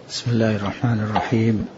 بسم الله الرحمن الرحيم.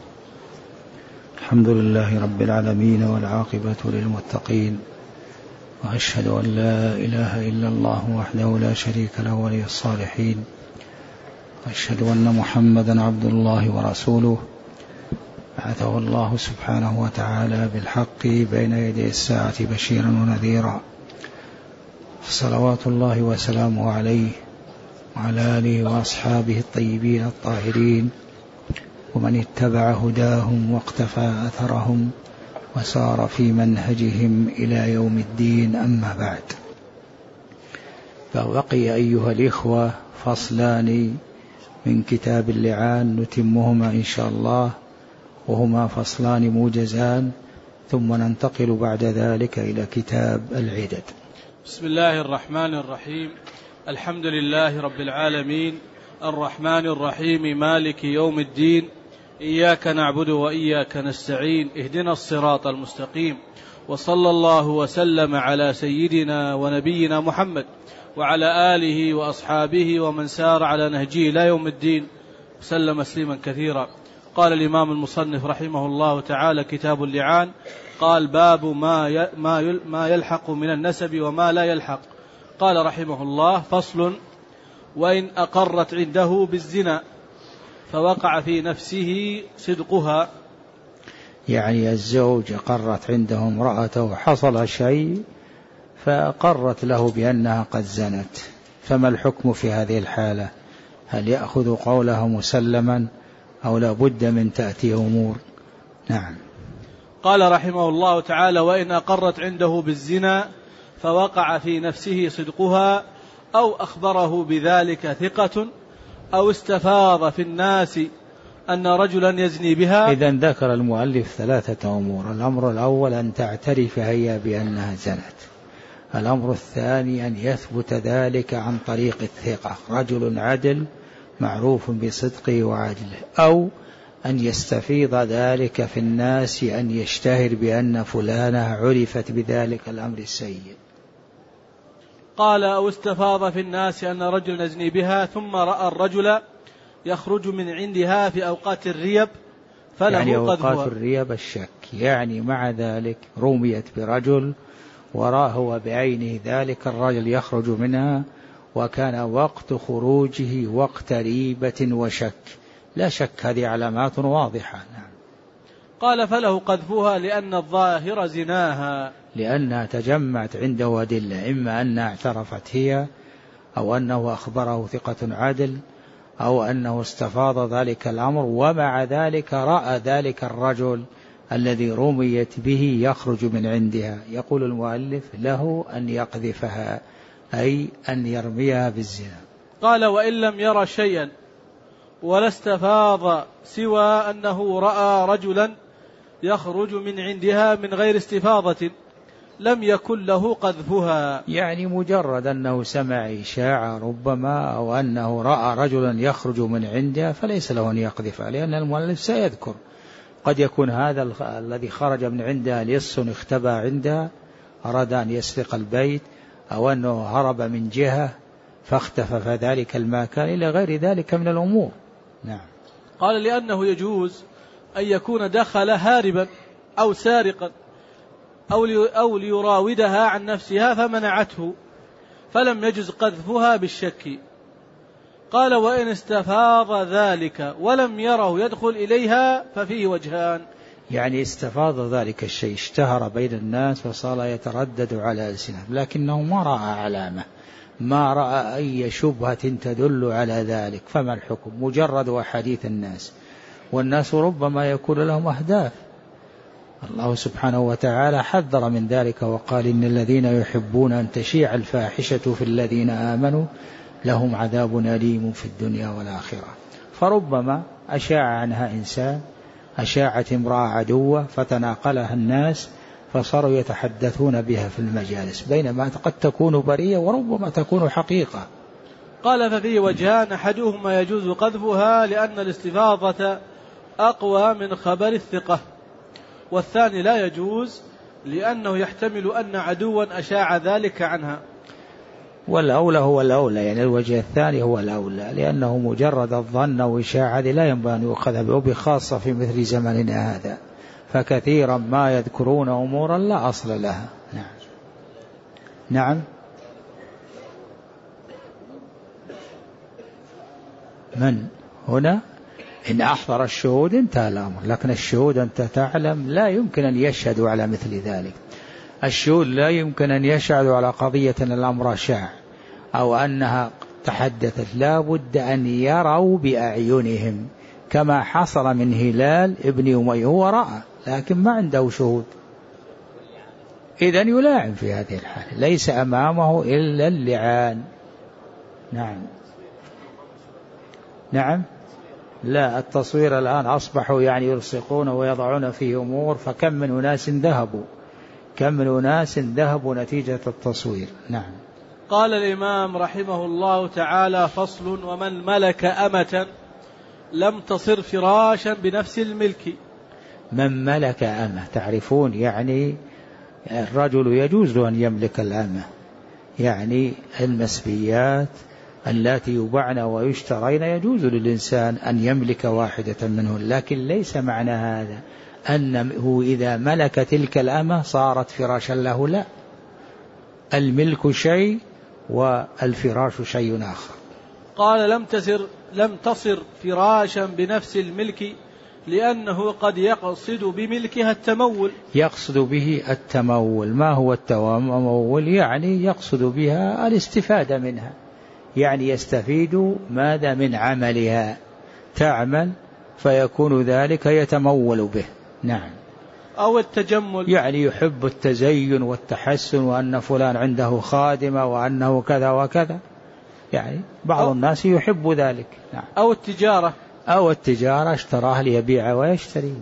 الحمد لله رب العالمين والعاقبة للمتقين، وأشهد أن لا إله إلا الله وحده لا شريك له ولي الصالحين، وأشهد أن محمدا عبد الله ورسوله بعثه الله سبحانه وتعالى بالحق بين يدي الساعة بشيرا ونذيرا، صلوات الله وسلامه عليه وعلى آله وأصحابه الطيبين الطاهرين ومن اتبع هداهم واقتفى أثرهم وسار في منهجهم إلى يوم الدين. أما بعد، فبقي أيها الإخوة فصلان من كتاب اللعان نتمهما إن شاء الله، وهما فصلان موجزان، ثم ننتقل بعد ذلك إلى كتاب العدد. بسم الله الرحمن الرحيم. الحمد لله رب العالمين، الرحمن الرحيم، مالك يوم الدين، إياك نعبد وإياك نستعين، اهدنا الصراط المستقيم، وصلى الله وسلم على سيدنا ونبينا محمد وعلى آله وأصحابه ومن سار على نهجه إلى يوم الدين وسلم تسليما كثيرا. قال الإمام المصنف رحمه الله تعالى: كتاب اللعان. قال: باب ما يلحق من النسب وما لا يلحق. قال رحمه الله: فصل: وإن أقرت عنده بالزنا فوقع في نفسه صدقها. يعني الزوج أقرت عنده امرأته، حصل شيء فأقرت له بأنها قد زنت، فما الحكم في هذه الحالة؟ هل يأخذ قولها مسلما أو لا بد من تأتي أمور؟ نعم. قال رحمه الله تعالى: وإن أقرت عنده بالزنا فوقع في نفسه صدقها، أو أخبره بذلك ثقة، أو استفاض في الناس أن رجلا يزني بها. إذن ذكر المؤلف ثلاثة أمور: الأمر الأول أن تعترف هي بأنها زنت، الأمر الثاني أن يثبت ذلك عن طريق الثقة، رجل عدل معروف بصدقه وعدله، أو أن يستفيض ذلك في الناس، أن يشتهر بأن فلانة عرفت بذلك الأمر السيء. قال: أو استفاض في الناس أن رجل يزني بها، ثم رأى الرجل يخرج من عندها في أوقات الريب فله يعني قذفها. أوقات الريب الشك، يعني مع ذلك رميت برجل وراه بعينه ذلك الرجل يخرج منها، وكان وقت خروجه وقت ريبة وشك، لا شك هذه علامات واضحة. نعم. قال: فله قذفها لأن الظاهر زناها، لأنها تجمعت عنده أدلة، إما أنها اعترفت هي، أو أنه أخبره ثقة عادل، أو أنه استفاض ذلك الأمر، ومع ذلك رأى ذلك الرجل الذي رميت به يخرج من عندها. يقول المؤلف: له أن يقذفها، أي أن يرميها بالزنا. قال: وإن لم ير شيئا ولا استفاض سوى أنه رأى رجلا يخرج من عندها من غير استفاضة لم يكن له قذفها. يعني مجرد أنه سمع إشاعة ربما، أو أنه رأى رجلا يخرج من عندها، فليس له أن يقذفها، لأن المؤلف سيذكر قد يكون هذا الذي خرج من عندها لص اختبى عندها، أراد أن يسرق البيت، أو أنه هرب من جهة فاختفى في ذلك المكان، إلى غير ذلك من الأمور. نعم. قال: لأنه يجوز أن يكون دخل هاربا أو سارقا أو ليراودها عن نفسها فمنعته، فلم يجز قذفها بالشك. قال: وإن استفاض ذلك ولم يره يدخل إليها ففيه وجهان. يعني استفاض ذلك الشيء، اشتهر بين الناس وصار يتردد على ألسنة، لكنه ما رأى علامة، ما رأى أي شبهة تدل على ذلك، فما الحكم؟ مجرد أحاديث الناس، والناس ربما يكون لهم أهداف. الله سبحانه وتعالى حذر من ذلك وقال: إن الذين يحبون أن تشيع الفاحشة في الذين آمنوا لهم عذاب أليم في الدنيا والآخرة. فربما أشاع عنها إنسان، أشاعت امرأة عدوة فتناقلها الناس فصاروا يتحدثون بها في المجالس، بينما قد تكون بريئة وربما تكون حقيقة. قال: ففيه وجهان: أحدهما يجوز قذفها لأن الاستفاضة أقوى من خبر الثقة، والثاني لا يجوز لأنه يحتمل أن عدوا أشاع ذلك عنها. والأولى هو الأولى، يعني الوجه الثاني هو الأولى، لأنه مجرد الظن وإشاعة لا ينبغي أن يؤخذ به، وبخاصة في مثل زمننا هذا، فكثيرا ما يذكرون أمورا لا أصل لها. نعم. نعم. من هنا إن أحضر الشهود انتهى الأمر، لكن الشهود أنت تعلم لا يمكن أن يشهدوا على مثل ذلك. الشهود لا يمكن أن يشهدوا على قضية الأمر شاع أو أنها تحدثت، لا بد أن يروا بأعينهم، كما حصل من هلال ابن أمية، هو رأى لكن ما عنده شهود، إذن يلاعن في هذه الحالة، ليس أمامه إلا اللعان. نعم. نعم. لا، التصوير الآن أصبحوا يعني يلصقون ويضعون فيه أمور، فكم من أناس ذهبوا، كم من أناس ذهبوا نتيجة التصوير. نعم. قال الإمام رحمه الله تعالى: فصل: ومن ملك أمة لم تصر فراشا بنفس الملك. من ملك أمة، تعرفون يعني الرجل يجوز له أن يملك الأمة، يعني المسبيات التي يباعن ويشترين يجوز للإنسان أن يملك واحدة منهن، لكن ليس معنى هذا أنه إذا ملك تلك الأمة صارت فراشا له، لا، الملك شيء والفراش شيء آخر. قال: لم تصر فراشا بنفس الملك لأنه قد يقصد بملكها التمول. يقصد به التمول. ما هو التمول؟ يعني يقصد بها الاستفادة منها، يعني يستفيد ماذا من عملها، تعمل فيكون ذلك يتمول به. نعم. أو التجمل، يعني يحب التزين والتحسن، وأن فلان عنده خادمة وأنه كذا وكذا، يعني بعض الناس يحب ذلك. نعم. أو التجارة اشتراها ليبيع ويشتري،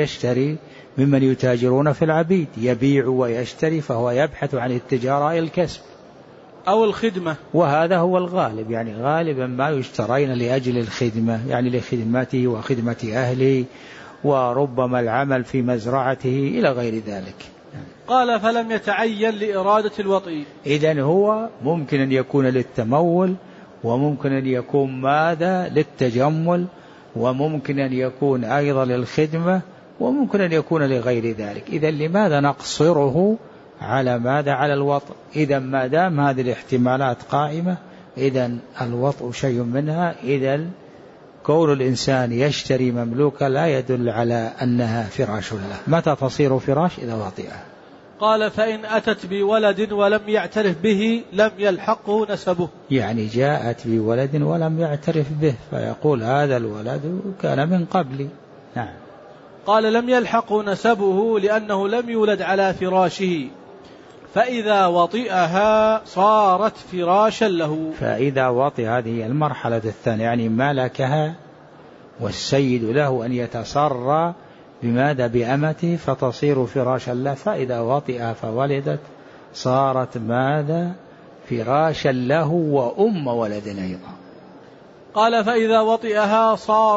ممن يتاجرون في العبيد، يبيع ويشتري، فهو يبحث عن التجارة الكسب. أو الخدمة، وهذا هو الغالب، يعني غالبا ما يشترين لأجل الخدمة، يعني لخدمته وخدمة أهله، وربما العمل في مزرعته إلى غير ذلك. قال: فلم يتعين لإرادة الوطي. إذن هو ممكن أن يكون للتمول، وممكن أن يكون ماذا للتجمل، وممكن أن يكون أيضا للخدمة، وممكن أن يكون لغير ذلك. إذن لماذا نقصره على ماذا؟ على الوطء. إذن ما دام هذه الاحتمالات قائمة، إذن الوطء شيء منها. إذن كون الإنسان يشتري مملوكة لا يدل على أنها فراش له. متى تصير فراش؟ إذا وطئها. قال: فإن أتت بولد ولم يعترف به لم يلحقه نسبه. يعني جاءت بولد ولم يعترف به، فيقول هذا الولد كان من قبلي. نعم. قال: لم يلحقه نسبه لأنه لم يولد على فراشه، فإذا وطئها صارت فراشا له. فإذا وطئ، هذه المرحلة الثانية، يعني ملكها والسيد له أن يتصرى بماذا؟ بأمته، فتصير فراشا له. فإذا وطئها فولدت صارت ماذا؟ فراشا له وأم ولد أيضا. قال: فإذا وطئها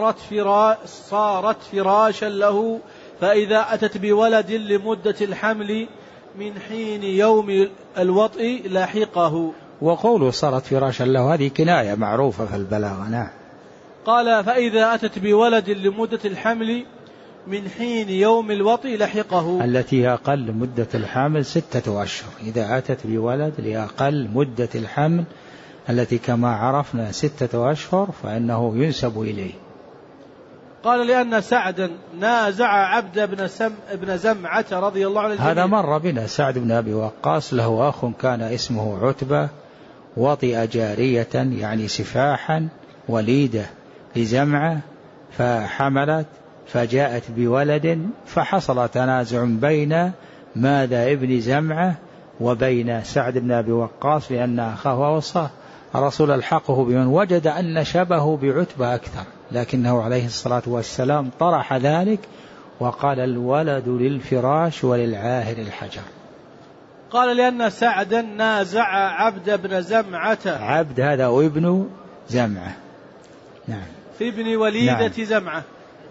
صارت فراشا له، فإذا أتت بولد لمدة الحمل من حين يوم الوطء لحقه. وقوله صارت فراشا له هذه كناية معروفة في البلاغة. نعم. قال: فإذا أتت بولد لمدة الحمل من حين يوم الوطء لحقه، التي أقل مدة الحمل 6 أشهر. إذا أتت بولد لأقل مدة الحمل التي كما عرفنا 6 أشهر فإنه ينسب إليه. قال: لأن سعدا نازع عبد بن زمعة رضي الله عنه. هذا مر بنا. سعد بن أبي وقاص له أخ كان اسمه عتبة، وطئ جارية يعني سفاحا وليدة لزمعة، فحملت فجاءت بولد، فحصل تنازع بين ماذا ابن زمعة وبين سعد بن أبي وقاص، لأن أخاه وصاه الرسول الحقه بمن وجد أن شبهه بعتبة أكثر، لكنه عليه الصلاة والسلام طرح ذلك وقال: الولد للفراش وللعاهر الحجر. قال: لأن سعدا نازع عبد بن زمعة. عبد هذا ابن زمعة. نعم. في ابن وليدة. نعم. زمعة.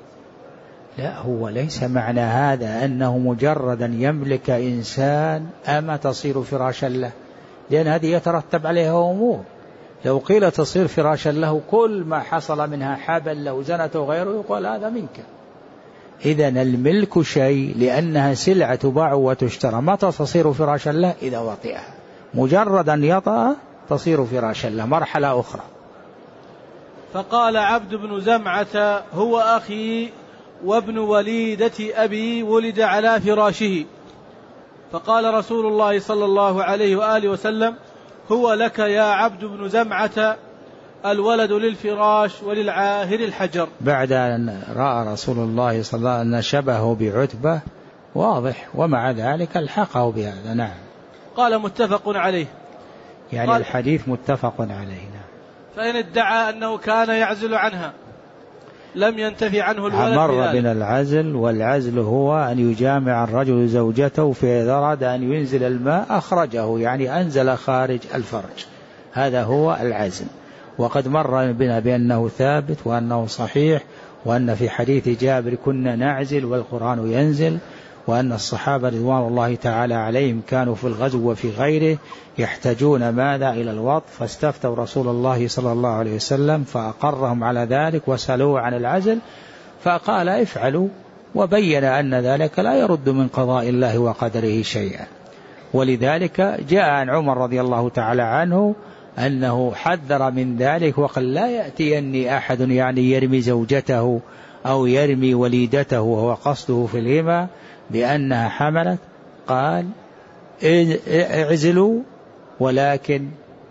لا، هو ليس معنى هذا أنه مجرد أن يملك إنسان أما تصير فراشا له، لأن هذه يترتب عليها أمور. لو قيل تصير فراشا له كل ما حصل منها حبل لو زنته غيره يقول هذا منك. إذن الملك شيء لأنها سلعة تباع وتشترى. متى تصير فراشا له؟ إذا وطئها، مجرد أن يطأ تصير فراشا له. مرحلة أخرى. فقال عبد بن زمعة هو أخي وابن وليدة أبي ولد على فراشه. فقال رسول الله صلى الله عليه وآله وسلم هو لك يا عبد بن زمعة، الولد للفراش وللعاهر الحجر. بعد أن رأى رسول الله صلى الله عليه وسلم أن شبهه بعتبة واضح، ومع ذلك الحقه بهذا. نعم. قال متفق عليه، يعني الحديث متفق عليه. فإن ادعى أنه كان يعزل عنها لم ينتفي عنه الولد. مر بنا العزل، والعزل هو أن يجامع الرجل زوجته فإذا أراد أن ينزل الماء أخرجه، يعني أنزل خارج الفرج، هذا هو العزل. وقد مر بنا بأنه ثابت وأنه صحيح، وأن في حديث جابر كنا نعزل والقرآن ينزل، وأن الصحابة رضوان الله تعالى عليهم كانوا في الغزو وفي غيره يحتاجون ماذا إلى الوط، فاستفتوا رسول الله صلى الله عليه وسلم فأقرهم على ذلك وسألوه عن العزل فقال افعلوا، وبين أن ذلك لا يرد من قضاء الله وقدره شيئا. ولذلك جاء عن عمر رضي الله تعالى عنه أنه حذر من ذلك وقال لا يأتيني أحد يعني يرمي زوجته أو يرمي وليدته وهو قصده في الهمة بأنها حملت، قال اعزلوا ولكن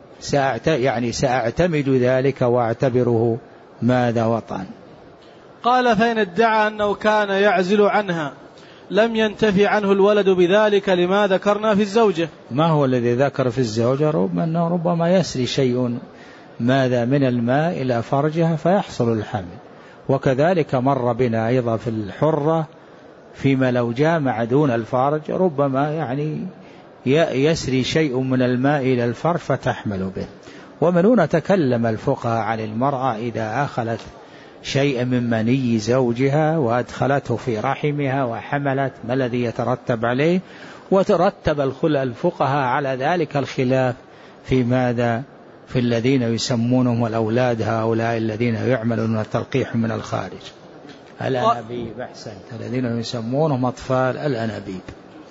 سأعتمد ذلك وأعتبره ماذا وطن. قال فإن ادعى أنه كان يعزل عنها لم ينتفي عنه الولد بذلك لما ذكرنا في الزوجة. ما هو الذي ذكر في الزوجة؟ ربما يسري شيء ماذا من الماء إلى فرجها فيحصل الحمل. وكذلك مر بنا أيضا في الحرة فيما لو جامع دون الفرج ربما يعني يسري شيء من الماء إلى الفرج فتحمل به. ومن هنا تكلم الفقهاء عن المرأة إذا أخلت شيئا من مني زوجها وأدخلته في رحمها وحملت ما الذي يترتب عليه، وترتب الفقهاء على ذلك الخلاف في ماذا في الذين يسمونهم الأولاد هؤلاء الذين يعملون التلقيح من الخارج، الأنابيب. أحسنت، الذين يسمونهم أطفال الأنابيب.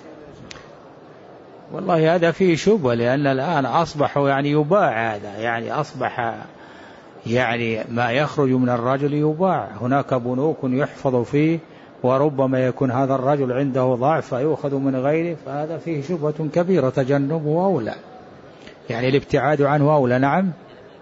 والله هذا فيه شبهة، لأن الآن أصبحوا يعني يباع هذا، يعني أصبح يعني ما يخرج من الرجل يباع. هناك بنوك يحفظ فيه وربما يكون هذا الرجل عنده ضعف فيؤخذ من غيره، فهذا فيه شبهة كبيرة، تجنبه أولى، يعني الابتعاد عنه أولى. نعم،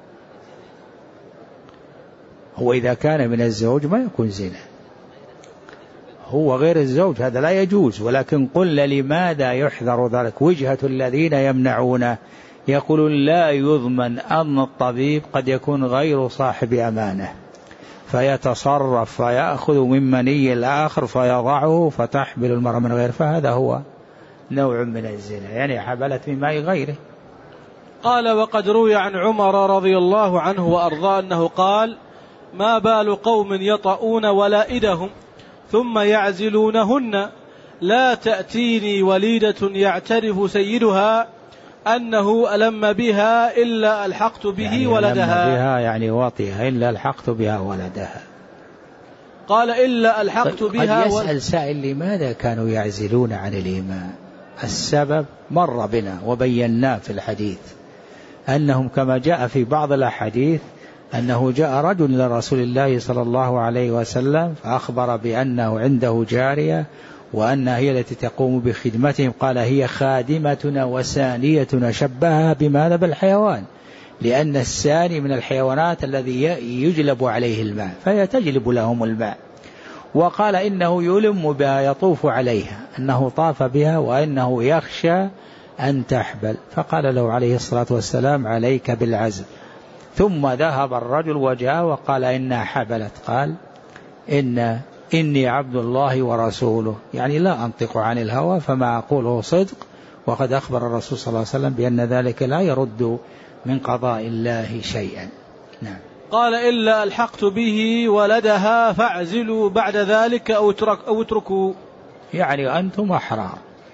هو إذا كان من الزوج ما يكون زنا، هو غير الزوج هذا لا يجوز. ولكن قلنا لماذا يحذر ذلك؟ وجهة الذين يمنعون يقولون لا يضمن أن الطبيب قد يكون غير صاحب أمانة فيتصرف فيأخذ من مني الآخر فيضعه فتحمل المرأة من غير، فهذا هو نوع من الزنا، يعني حبلت من ماء غيره. قال وقد روي عن عمر رضي الله عنه وأرضاه أنه قال ما بال قوم يطؤون ولائدهم ثم يعزلونهن لا تأتيني وليدة يعترف سيدها أنه ألم بها إلا ألحقت به يعني ولدها، ألم بها يعني واطيها إلا ألحقت بها ولدها. قال إلا ألحقت بها. قد يسأل سائل لماذا كانوا يعزلون عن الإماء؟ السبب مر بنا وبيناه في الحديث، أنهم كما جاء في بعض الأحاديث أنه جاء رجل إلى رسول الله صلى الله عليه وسلم فأخبر بأنه عنده جارية وأنها هي التي تقوم بخدمتهم، قال هي خادمتنا وسانيتنا، شبهها بماذا؟ بالحيوان، لأن الساني من الحيوانات الذي يجلب عليه الماء فهي تجلب لهم الماء. وقال إنه يلم بها يطوف عليها، أنه طاف بها وأنه يخشى أن تحبل، فقال له عليه الصلاة والسلام عليك بالعزل. ثم ذهب الرجل وجاء وقال إنها حبلت، قال إني عبد الله ورسوله، يعني لا أنطق عن الهوى فما أقوله صدق، وقد أخبر الرسول صلى الله عليه وسلم بأن ذلك لا يرد من قضاء الله شيئا. نعم. قال إلا ألحقت به ولدها فاعزلوا بعد ذلك أو اتركوا، يعني أنتم أحرار،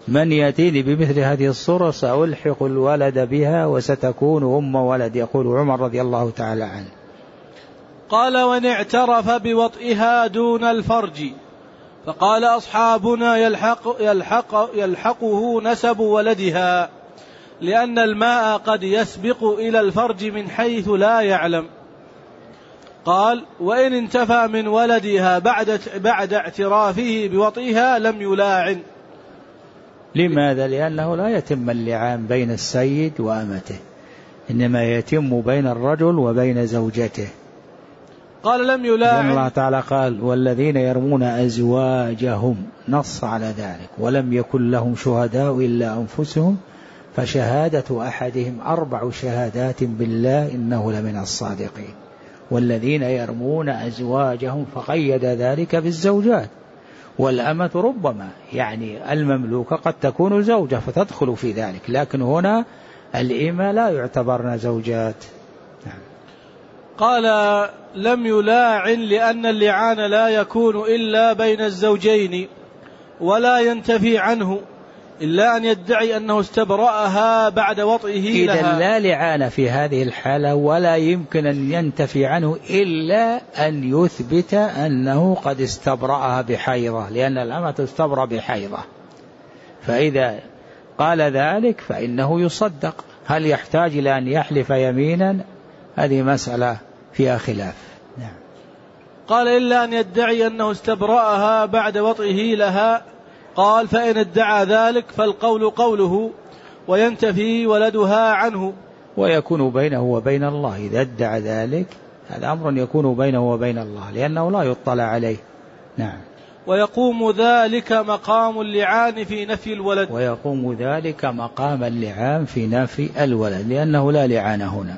من يأتيني بمثل هذه الصورة سألحق الولد بها وستكون أم ولد، يقول عمر رضي الله تعالى عنه. قال: وإن اعترف بوطئها دون الفرج، فقال أصحابنا يلحقه نسب ولدها، لأن الماء قد يسبق إلى الفرج من حيث لا يعلم. قال: وإن انتفى من ولدها بعد اعترافه بوطئها لم يلاعن. لماذا؟ لأنه لا يتم اللعان بين السيد وأمته، إنما يتم بين الرجل وبين زوجته. قال: لم يلاعن. الله تعالى قال: والذين يرمون أزواجهم، نص على ذلك، ولم يكن لهم شهداء إلا أنفسهم فشهادة أحدهم 4 شهادات بالله إنه لمن الصادقين. والذين يرمون أزواجهم، فقيد ذلك بالزوجات، والأمة ربما يعني المملوكة قد تكون زوجة فتدخل في ذلك، لكن هنا الإمة لا يعتبرن زوجات. قال: لم يلاعن لأن اللعان لا يكون إلا بين الزوجين ولا ينتفي عنه إلا أن يدعي أنه استبرأها بعد وطئه لها. إذا لا لعان في هذه الحالة، ولا يمكن أن ينتفي عنه إلا أن يثبت أنه قد استبرأها بحيضة، لأن الأمة تستبرأ بحيضة. فإذا قال ذلك فإنه يصدق. هل يحتاج إلى أن يحلف يمينا؟ هذه مسألة فيها خلاف. نعم. قال: إلا أن يدعي أنه استبرأها بعد وطئه لها. قال: فإن ادعى ذلك فالقول قوله وينتفي ولدها عنه. ويكون بينه وبين الله، إذا ادعى ذلك هذا أمر يكون بينه وبين الله، لأنه لا يطلع عليه. نعم. ويقوم ذلك مقام اللعان في نفي الولد. ويقوم ذلك مقام اللعان في نفي الولد، لأنه لا لعان هنا.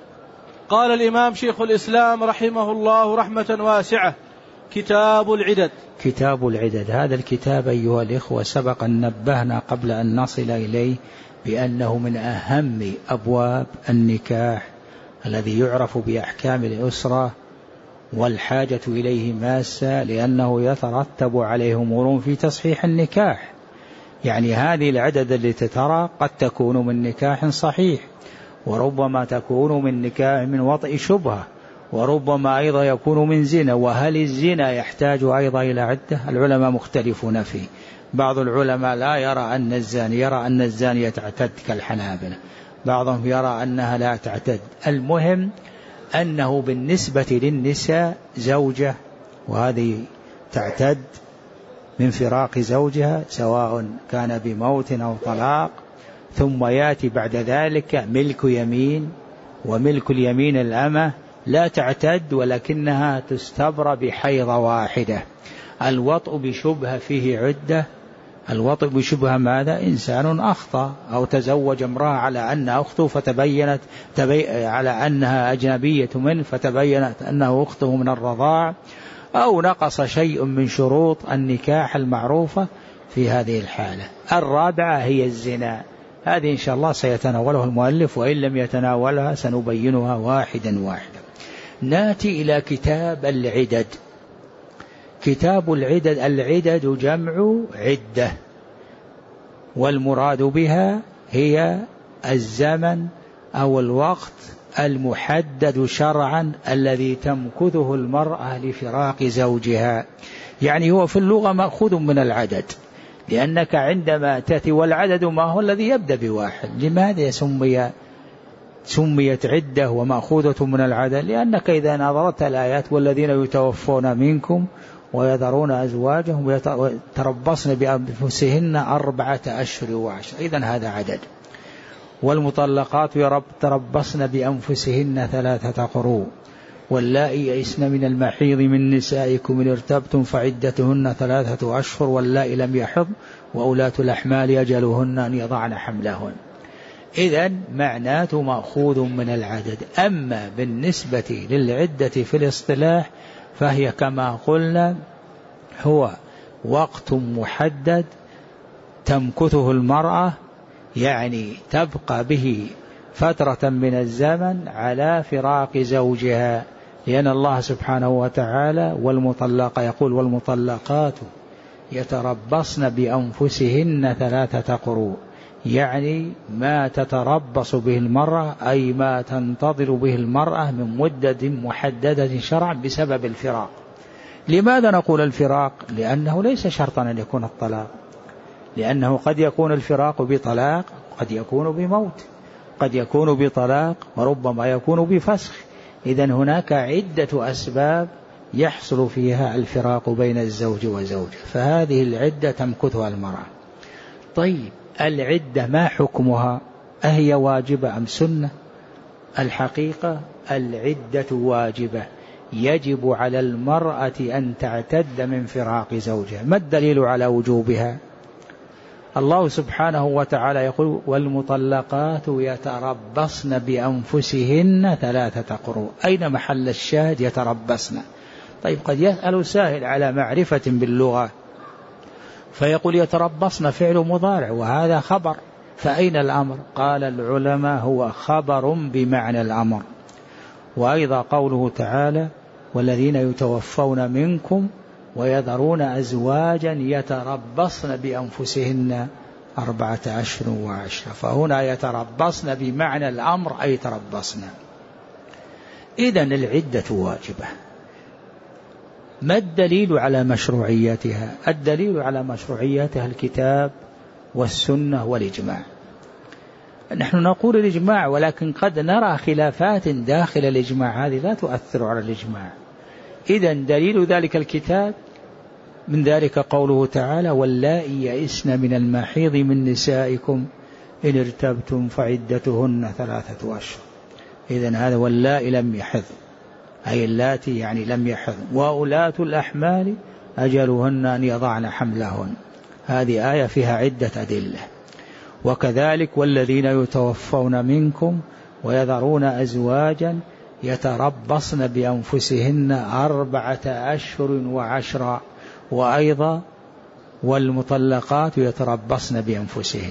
قال الإمام شيخ الإسلام رحمه الله رحمة واسعة: كتاب العدد. كتاب العدد، هذا الكتاب أيها الإخوة سبق أن نبهنا قبل أن نصل إليه بأنه من أهم أبواب النكاح الذي يعرف بأحكام الأسرة، والحاجة إليه ماسة، لأنه يترتب عليه أمور في تصحيح النكاح. يعني هذه العدد التي ترى قد تكون من نكاح صحيح، وربما تكون من نكاح من وطئ شبهة، وربما أيضا يكون من زنا. وهل الزنا يحتاج أيضا إلى عدة؟ العلماء مختلفون فيه. بعض العلماء لا يرى أن الزاني، يرى أن الزانية تعتد كالحنابلة، بعضهم يرى أنها لا تعتد. المهم أنه بالنسبة للنساء زوجة، وهذه تعتد من فراق زوجها سواء كان بموت أو طلاق، ثم يأتي بعد ذلك ملك يمين، وملك اليمين الأمة لا تعتد ولكنها تستبرأ بحيضة واحدة. الوطء بشبهة فيه عدة. الوطء بشبهة ماذا؟ إنسان أخطأ أو تزوج امرأة على أنها أخته فتبينت على أنها أجنبية منه فتبينت أنه أخته من الرضاع، أو نقص شيء من شروط النكاح المعروفة في هذه الحالة. الرابعة هي الزنا، هذه إن شاء الله سيتناولها المؤلف، وإن لم يتناولها سنبينها واحدا واحدا. نأتي إلى كتاب العدد. كتاب العدد، العدد جمع عدة، والمراد بها هي الزمن أو الوقت المحدد شرعا الذي تمكثه المرأة لفراق زوجها. يعني هو في اللغة مأخوذ من العدد، لأنك عندما تأتي، والعدد ما هو الذي يبدأ بواحد. لماذا سميت عدة ومأخوذة من العدد؟ لأنك إذا نظرت الآيات: والذين يتوفون منكم ويذرون أزواجهم يتربصن بأنفسهن 4 أشهر وعشرا، إذن هذا عدد. والمطلقات يتربصن بأنفسهن 3 قروء، واللائي يئسن من المحيض من نسائكم إن ارتبتم فعدتهن 3 أشهر واللائي لم يحضن وأولاة الأحمال أجلهن أن يضعن حملهن. إذن معناته مأخوذ من العدد. أما بالنسبة للعدة في الاصطلاح فهي كما قلنا هو وقت محدد تمكثه المرأة، يعني تبقى به فترة من الزمن على فراق زوجها، لأن الله سبحانه وتعالى يقول: والمطلقات يتربصن بأنفسهن 3 قروء، يعني ما تتربص به المرأة أي ما تنتظر به المرأة من مدة محددة شرعا بسبب الفراق. لماذا نقول الفراق؟ لأنه ليس شرطا أن يكون الطلاق، لأنه قد يكون الفراق بطلاق، قد يكون بموت، قد يكون بطلاق، وربما يكون بفسخ. إذن هناك عدة أسباب يحصل فيها الفراق بين الزوج وزوجه، فهذه العدة تمكثها المرأة. طيب العدة ما حكمها؟ أهي واجبة أم سنة؟ الحقيقة العدة واجبة، يجب على المرأة أن تعتد من فراق زوجها. ما الدليل على وجوبها؟ الله سبحانه وتعالى يقول والمطلقات يتربصن بأنفسهن 3 قروء. أين محل الشاهد يتربصن؟ طيب قد يسأل سائل على معرفة باللغة فيقول يتربصن فعل مضارع وهذا خبر، فأين الأمر؟ قال العلماء هو خبر بمعنى الأمر. وأيضا قوله تعالى والذين يتوفون منكم ويذرون أزواجا يتربصن بأنفسهن 4 أشهر و10، فهنا يتربصن بمعنى الأمر أي تربصن. إذن العدة واجبة. ما الدليل على مشروعيتها؟ الدليل على مشروعيتها الكتاب والسنة والإجماع. نحن نقول الإجماع، ولكن قد نرى خلافات داخل الإجماع، هذه لا تؤثر على الإجماع. إذن دليل ذلك الكتاب، من ذلك قوله تعالى واللائي يئسن من المحيض من نسائكم إن ارتبتم فعدتهن 3 أشهر. إذن هذا واللائي لم يحض، أي اللاتي يعني لم يحض، وأولاة الأحمال أجلهن أن يضعن حملهن. هذه آية فيها عدة أدلة. وكذلك والذين يتوفون منكم ويذرون أزواجا يتربصن بأنفسهن 4 أشهر و10، وأيضا والمطلقات يتربصن بأنفسهن.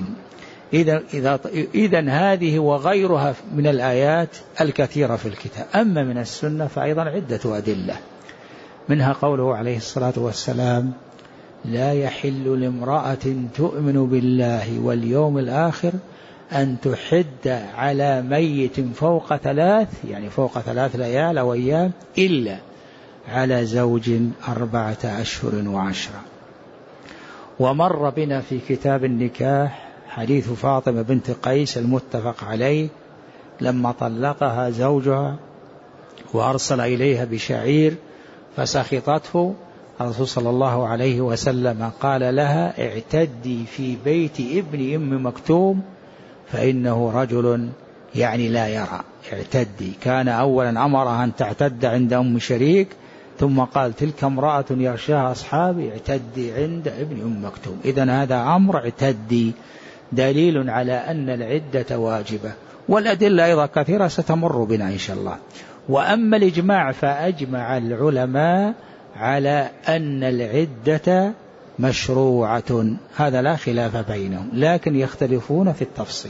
إذن هذه وغيرها من الآيات الكثيرة في الكتاب. أما من السنة فأيضا عدة أدلة، منها قوله عليه الصلاة والسلام لا يحل لامرأة تؤمن بالله واليوم الآخر أن تحد على ميت فوق 3، يعني فوق 3 ليال أو أيام، إلا على زوج 4 أشهر و10. ومر بنا في كتاب النكاح حديث فاطمة بنت قيس المتفق عليه لما طلقها زوجها وأرسل إليها بشعير فسخطته، الرسول صلى الله عليه وسلم قال لها اعتدي في بيت ابن أم مكتوم فإنه رجل يعني لا يرى. اعتدي، كان أولا أمرها أن تعتد عند أم شريك، ثم قال تلك امرأة يغشاها أصحابي اعتدي عند ابن أم مكتوم. إذن هذا أمر اعتدي، دليل على أن العدة واجبة. والأدلة أيضا كثيرة ستمر بنا إن شاء الله. وأما الإجماع فأجمع العلماء على أن العدة مشروعة، هذا لا خلاف بينهم، لكن يختلفون في التفصيل.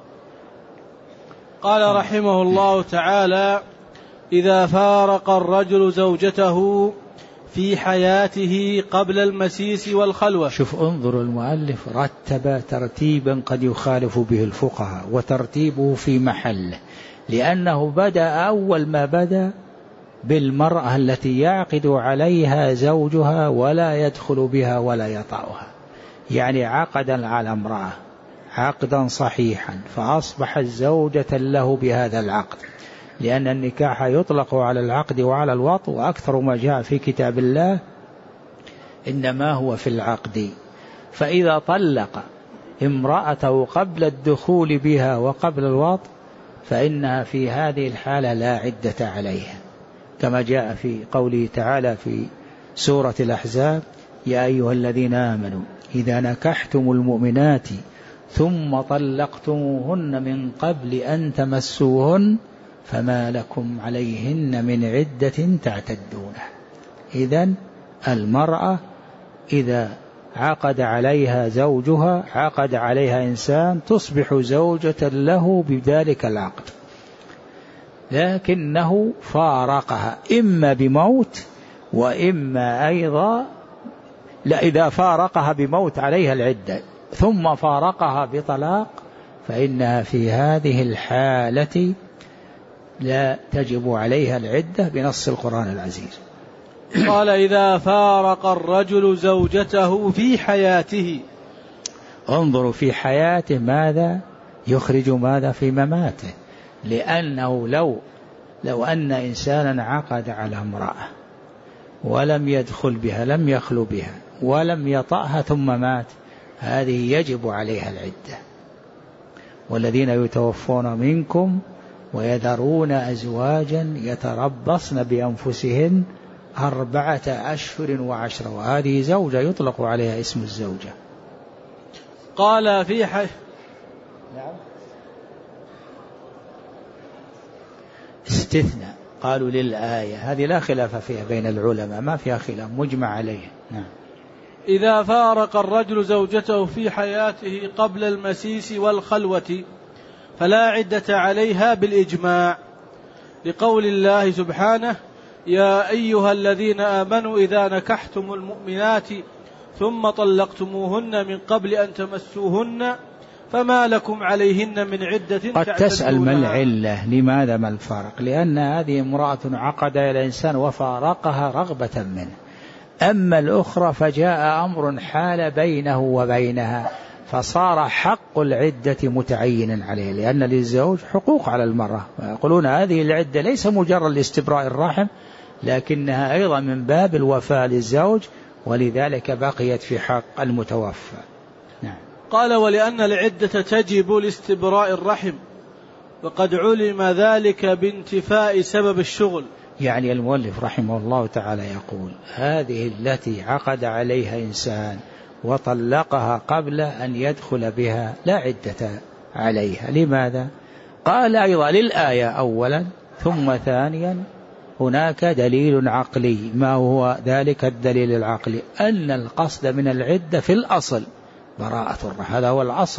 قال رحمه الله تعالى إذا فارق الرجل زوجته في حياته قبل المسيس والخلوة. شوف انظر المؤلف رتب ترتيبا قد يخالف به الفقهاء، وترتيبه في محله، لأنه بدأ أول ما بدأ بالمرأة التي يعقد عليها زوجها ولا يدخل بها ولا يطأها، يعني عقدا على امرأة عقدا صحيحا فأصبحت زوجة له بهذا العقد، لأن النكاح يطلق على العقد وعلى الوطء، وأكثر ما جاء في كتاب الله إنما هو في العقد. فإذا طلق امرأته قبل الدخول بها وقبل الوطء فإنها في هذه الحالة لا عدة عليها، كما جاء في قوله تعالى في سورة الأحزاب يا أيها الذين آمنوا إذا نكحتم المؤمنات ثم طلقتموهن من قبل أن تمسوهن فما لكم عليهن من عدة تعتدونها. إذن المرأة إذا عقد عليها زوجها، عقد عليها إنسان، تصبح زوجة له بذلك العقد، لكنه فارقها إما بموت وإما أيضا لا، إذا فارقها بموت عليها العدة ثم فارقها بطلاق فإنها في هذه الحالة لا تجب عليها العدة بنص القرآن العزيز. قال إذا فارق الرجل زوجته في حياته. انظروا في حياته ماذا يخرج ماذا في مماته، لأنه لو أن إنسانا عقد على امرأة ولم يدخل بها، لم يخلو بها ولم يطأها ثم مات، هذه يجب عليها العدة. والذين يتوفون منكم ويذرون أزواجا يتربصن بأنفسهن 4 أشهر و10، وهذه زوجة يطلق عليها اسم الزوجة. قال في نعم استثناء، قالوا للآية هذه لا خلاف فيها بين العلماء، ما فيها خلاف مجمع عليه. نعم. إذا فارق الرجل زوجته في حياته قبل المسيس والخلوة فلا عدة عليها بالإجماع، لقول الله سبحانه: يا أيها الذين آمنوا إذا نكحتم المؤمنات ثم طلقتموهن من قبل أن تمسوهن فما لكم عليهن من عدة قد تسأل ما العلة، لماذا ما الفارق؟ لأن هذه امرأة عقد إلى إنسان وفارقها رغبة منه، أما الأخرى فجاء أمر حال بينه وبينها فصار حق العدة متعينا عليه، لأن للزوج حقوق على المرأة. يقولون هذه العدة ليس مجرد لاستبراء الرحم، لكنها أيضا من باب الوفاء للزوج، ولذلك بقيت في حق المتوفى. نعم. قال: ولأن العدة تجب لاستبراء الرحم، وقد علم ذلك بانتفاء سبب الشغل. يعني المؤلف رحمه الله تعالى يقول هذه التي عقد عليها إنسان وطلقها قبل أن يدخل بها لا عدة عليها. لماذا؟ قال أيضا للآية أولا، ثم ثانيا هناك دليل عقلي. ما هو ذلك الدليل العقلي؟ أن القصد من العدة في الأصل براءة الرحم، هذا هو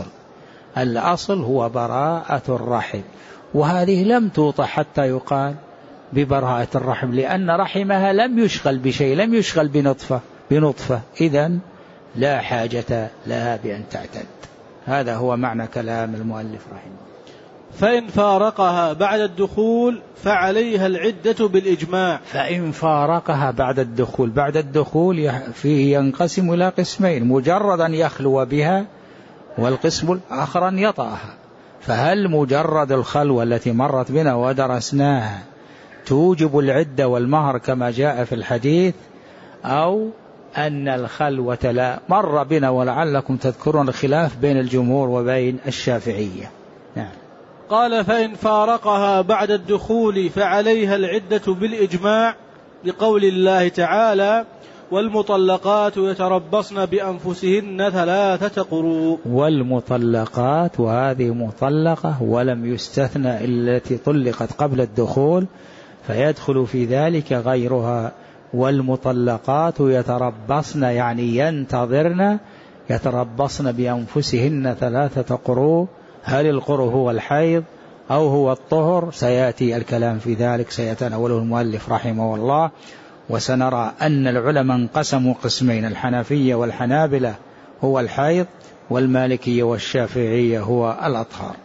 الأصل هو براءة الرحم، وهذه لم توطى حتى يقال ببراءة الرحم، لأن رحمها لم يشغل بشيء، لم يشغل بنطفة، إذن لا حاجة لها بأن تعتد. هذا هو معنى كلام المؤلف رحمه. فإن فارقها بعد الدخول فعليها العدة بالإجماع. فإن فارقها بعد الدخول فيه ينقسم إلى قسمين: مجرد أن يخلو بها، والقسم الآخر أن يطأها. فهل مجرد الخلوة التي مرت بنا ودرسناها توجب العدة والمهر كما جاء في الحديث، أو أن الخلوة لا؟ مر بنا ولعلكم تذكرون الخلاف بين الجمهور وبين الشافعية. نعم. قال: فإن فارقها بعد الدخول فعليها العدة بالإجماع، لقول الله تعالى: والمطلقات يتربصن بأنفسهن 3 قروء. والمطلقات، وهذه مطلقة ولم يستثنى التي طلقت قبل الدخول، فيدخل في ذلك غيرها. والمطلقات يتربصن يعني ينتظرن، يتربصن بأنفسهن 3 قروء. هل القروء هو الحيض أو هو الطهر؟ سيأتي الكلام في ذلك، سيتناوله المؤلف رحمه الله. وسنرى أن العلماء انقسموا قسمين: الحنفية والحنابلة هو الحيض، والمالكية والشافعية هو الأطهار.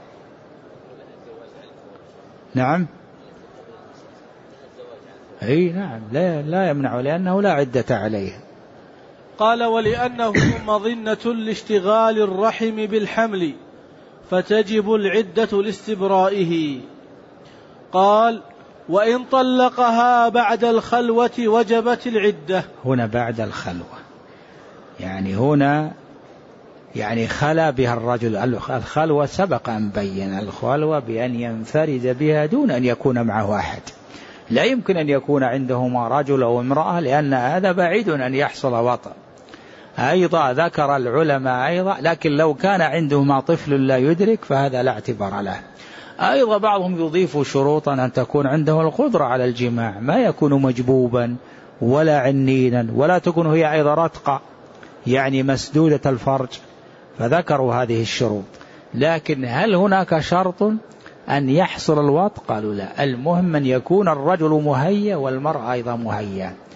نعم. أي نعم، لا يمنع، لأنه لا عدة عليه. قال: ولأنه مظنة لاشتغال الرحم بالحمل فتجب العدة لاستبرائه. قال: وإن طلقها بعد الخلوة وجبت العدة. هنا بعد الخلوة، يعني هنا خلا بها الرجل. الخلوة سبق أن بين الخلوة بأن ينفرد بها دون أن يكون معه أحد، لا يمكن أن يكون عندهما رجل أو امرأة، لأن هذا بعيد أن يحصل وطأ. أيضا ذكر العلماء أيضا، لكن لو كان عندهما طفل لا يدرك فهذا لا اعتبار له. أيضا بعضهم يضيف شروطا أن تكون عنده القدرة على الجماع، ما يكون مجبوبا ولا عنينا، ولا تكون هي أيضا رتقة يعني مسدودة الفرج، فذكروا هذه الشروط. لكن هل هناك شرط أن يحصل الوطء؟ قالوا لا، المهم أن يكون الرجل مهيأ والمرأة أيضا مهيئة.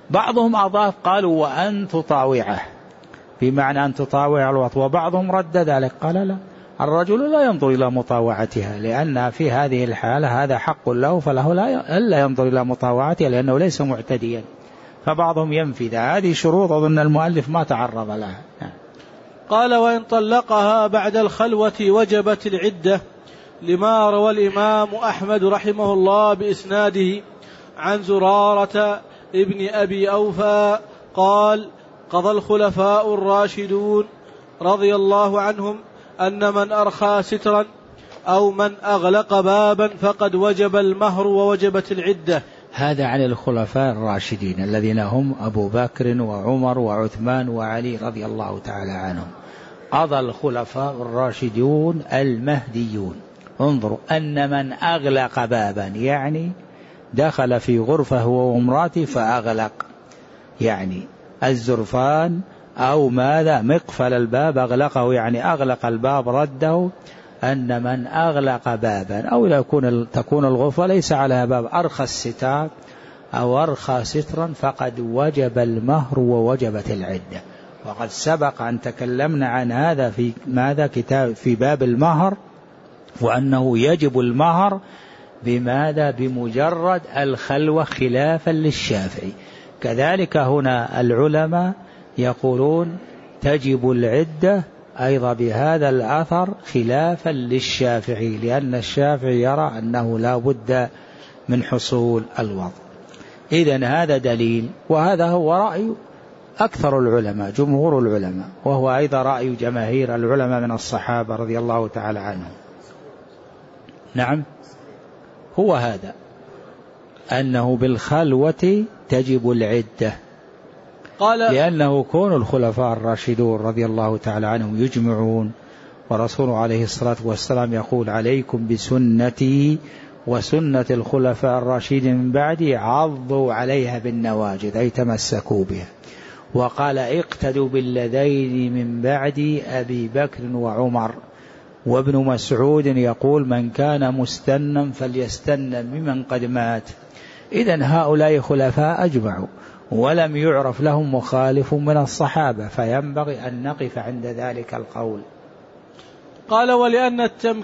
بعضهم أضاف قالوا وأن تطاوعه، بمعنى أن تطاوع الوط، وبعضهم رد ذلك قال لا، الرجل لا ينظر إلى مطاوعتها، لأن في هذه الحالة هذا حق له، فله لا ينظر إلى مطاوعتها لأنه ليس معتديا. فبعضهم ينفذ هذه شروط أظن المؤلف ما تعرض لها. قال وإن طلقها بعد الخلوة وجبت العدة، لما روى الإمام أحمد رحمه الله بإسناده عن زرارة ابن أبي أوفى قال قضى الخلفاء الراشدون رضي الله عنهم أن من أرخى سترا أو من أغلق بابا فقد وجب المهر ووجبت العدة. هذا عن الخلفاء الراشدين الذين هم أبو بكر وعمر وعثمان وعلي رضي الله تعالى عنهم. قضى الخلفاء الراشدون المهديون. انظروا أن من أغلق بابا يعني دخل في غرفة هو وامراته فأغلق، يعني الزرفان أو ماذا مقفل الباب أغلقه، يعني أغلق الباب رده. أن من أغلق بابا أو تكون الغرفة ليس عليها باب، أرخى الستار أو أرخى سترا فقد وجب المهر ووجبت العدة. وقد سبق أن تكلمنا عن هذا في ماذا كتاب في باب المهر، وأنه يجب المهر بماذا بمجرد الخلوة خلافا للشافعي. كذلك هنا العلماء يقولون تجب العدة أيضا بهذا الأثر خلافا للشافعي، لأن الشافعي يرى أنه لا بد من حصول الوضع. إذن هذا دليل، وهذا هو رأي أكثر العلماء جمهور العلماء، وهو أيضا رأي جماهير العلماء من الصحابة رضي الله تعالى عنهم. نعم هو هذا أنه بالخلوة تجب العدة، لأنه كون الخلفاء الراشدون رضي الله تعالى عنهم يجمعون، ورسول عليه الصلاة والسلام يقول عليكم بسنتي وسنة الخلفاء الراشدين من بعدي عضوا عليها بالنواجذ أي تمسكوا بها. وقال اقتدوا بالذين من بعدي أبي بكر وعمر. وابن مسعود يقول من كان مستنا فليستن بمن قد مات. إذن هؤلاء خلفاء أجمعوا ولم يعرف لهم مخالف من الصحابة، فينبغي أن نقف عند ذلك القول. قال ولأن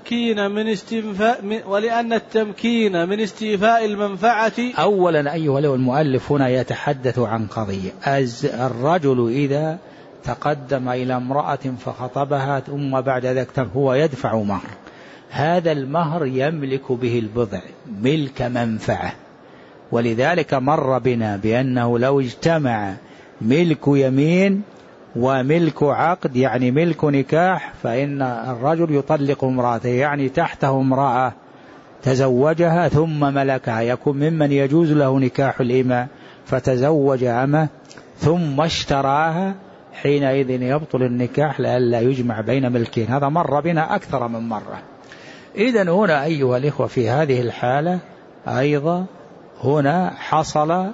التمكين من استيفاء المنفعة. أولا أيها المؤلف هنا يتحدث عن قضية، الرجل إذا تقدم إلى امرأة فخطبها ثم بعد ذلك هو يدفع مهر، هذا المهر يملك به البضع ملك منفعة. ولذلك مر بنا بأنه لو اجتمع ملك يمين وملك عقد يعني ملك نكاح، فإن الرجل يطلق امرأته، يعني تحته امرأة تزوجها ثم ملكها، يكون ممن يجوز له نكاح الإماء، فتزوج أمه ثم اشتراها، حينئذ يبطل النكاح لئلا يجمع بين ملكين. هذا مر بنا أكثر من مرة. إذن هنا أيها الإخوة في هذه الحالة أيضا هنا حصل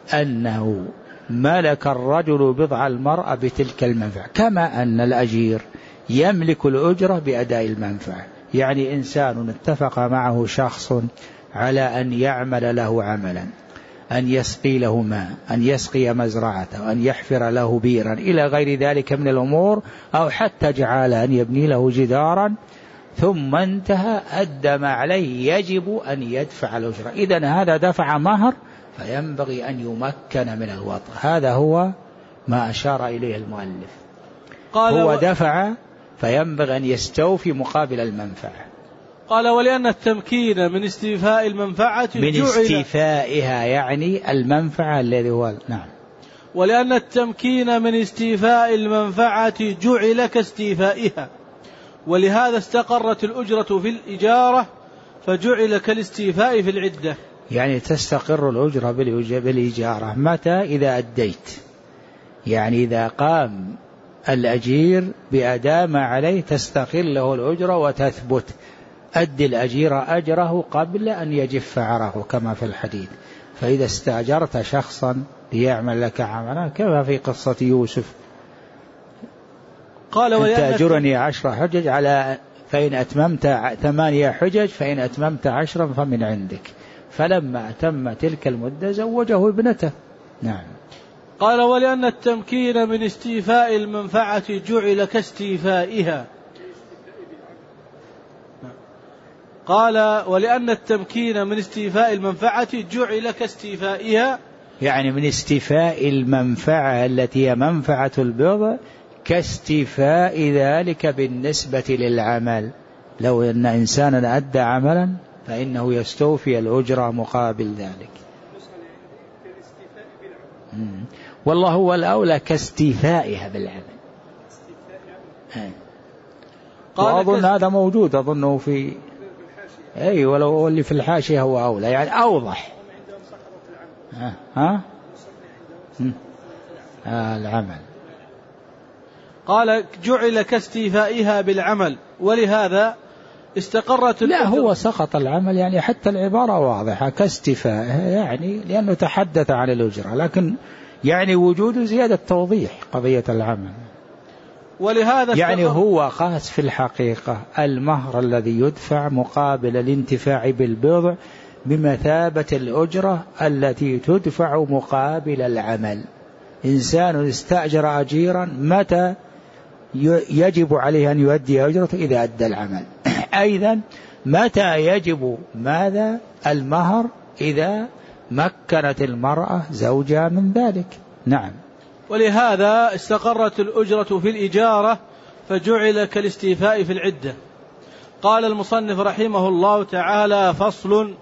أنه ملك الرجل بضع المرأة بتلك المنفعة، كما أن الأجير يملك الأجرة بأداء المنفعة. يعني إنسان اتفق معه شخص على أن يعمل له عملا، أن يسقي له ماء، أن يسقي مزرعته، أن يحفر له بيرا إلى غير ذلك من الأمور، أو حتى جعل أن يبني له جدارا، ثم انتهى أدى ما عليه، يجب أن يدفع الأجرة. إذن هذا دفع مهر فينبغي أن يمكن من الوطء. هذا هو ما أشار إليه المؤلف، هو دفع فينبغي أن يستوفي مقابل المنفعة. قال ولأن التمكين من استيفاء المنفعة من استيفائها يعني المنفعة الذي هو نعم. ولأن التمكين من استيفاء المنفعة جعل كاستيفائها، ولهذا استقرت الأجرة في الإجارة فجعل كالاستيفاء في العدة. يعني تستقر الأجرة بالإجارة متى؟ إذا أديت، يعني إذا قام الأجير بأداء ما عليه تستقر له الأجرة وتثبت. أدي الأجير أجره قبل أن يجف عرقه كما في الحديث. فإذا استأجرت شخصا ليعمل لك عملا كما في قصة يوسف، قال تأجرني 10 حجج على فإن أتممت 8 حجج فإن أتممت 10 فمن عندك. فلما أتم تلك المدة زوجه ابنته. نعم. قال ولأن التمكين من استيفاء المنفعة جعل كاستيفائها. قال ولأن التمكين من استيفاء المنفعة جعل كاستيفائها، يعني من استيفاء المنفعة التي هي منفعة البضع كاستيفاء ذلك بالنسبة للعمل. لو أن إنسانا أدى عملا فإنه يستوفي الأجرة مقابل ذلك. والله هو الأولى كاستيفائها بالعمل. وأظن هذا موجود، أظنه في أي ولو اللي في الحاشية هو أولى، يعني أوضح. العمل. قال جعل كاستيفائها بالعمل، ولهذا استقرت. لا هو سقط العمل، يعني حتى العبارة واضحة كاستيفائها، يعني لأنه تحدث عن الأجرة، لكن يعني وجود زيادة توضيح قضية العمل. ولهذا يعني هو قاس في الحقيقة المهر الذي يدفع مقابل الانتفاع بالبضع بمثابة الأجرة التي تدفع مقابل العمل. إنسان استأجر أجيرا، متى يجب عليه أن يؤدي أجرته؟ إذا أدى العمل. أيضا متى يجب ماذا؟ المهر، إذا مكنت المرأة زوجها من ذلك. نعم. ولهذا استقرت الأجرة في الإجارة فجعل كالاستيفاء في العدة. قال المصنف رحمه الله تعالى: فصل: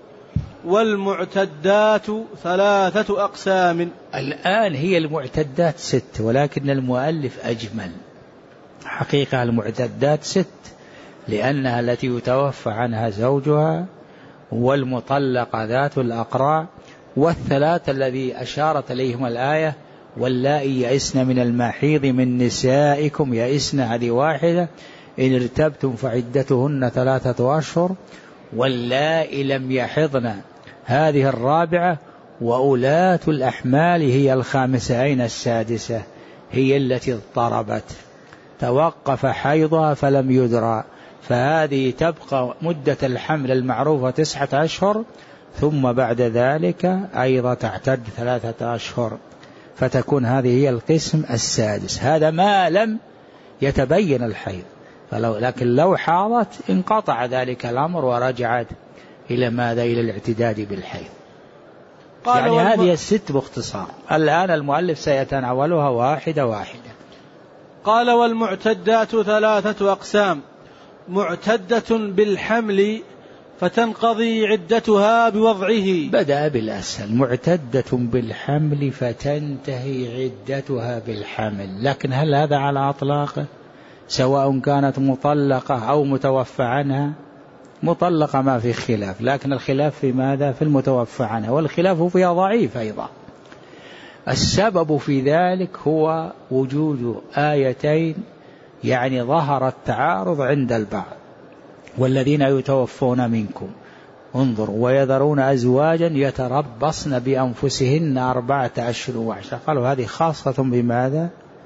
والمعتدات 3 أقسام. الآن هي المعتدات 6، ولكن المؤلف أجمل. حقيقة المعتدات 6 لأنها التي يتوفى عنها زوجها، والمطلقة ذات الأقراء، والثلاثة الذي أشارت إليهم الآية: واللائي يئسن من المحيض من نسائكم يئسن، هذه واحدة، إن ارتبتم فعدتهن 3 أشهر، واللائي لم يحضن، هذه الرابعة، وأولاة الأحمال هي الخامسة. أين السادسة؟ هي التي اضطربت توقف حيضها فلم يدرى، فهذه تبقى مدة الحمل المعروفة 9 أشهر، ثم بعد ذلك أيضا تعتد 3 أشهر، فتكون هذه هي القسم السادس. هذا ما لم يتبين الحيض، لكن لو حاضت انقطع ذلك الأمر ورجعت إلى ماذا؟ إلى الاعتداد بالحيض. يعني هذه 6 باختصار. الآن المؤلف سيتناولها واحدة واحدة. قال: والمعتدات 3 أقسام: معتدة بالحمل فتنقضي عدتها بوضعه. بدأ بالأسهل: معتدة بالحمل فتنتهي عدتها بالحمل. لكن هل هذا على أطلاقه؟ سواء كانت مطلقة أو متوفى عنها. مطلقة ما في خلاف، لكن الخلاف في ماذا؟ في المتوفى عنها، والخلاف فيها ضعيف أيضا. السبب في ذلك هو وجود آيتين، يعني ظهر التعارض عند البعض: والذين يتوفون منكم انظروا ويذرون أزواجا يتربصن بأنفسهن 4 أشهر و10. قالوا هذه خاصة بماذا؟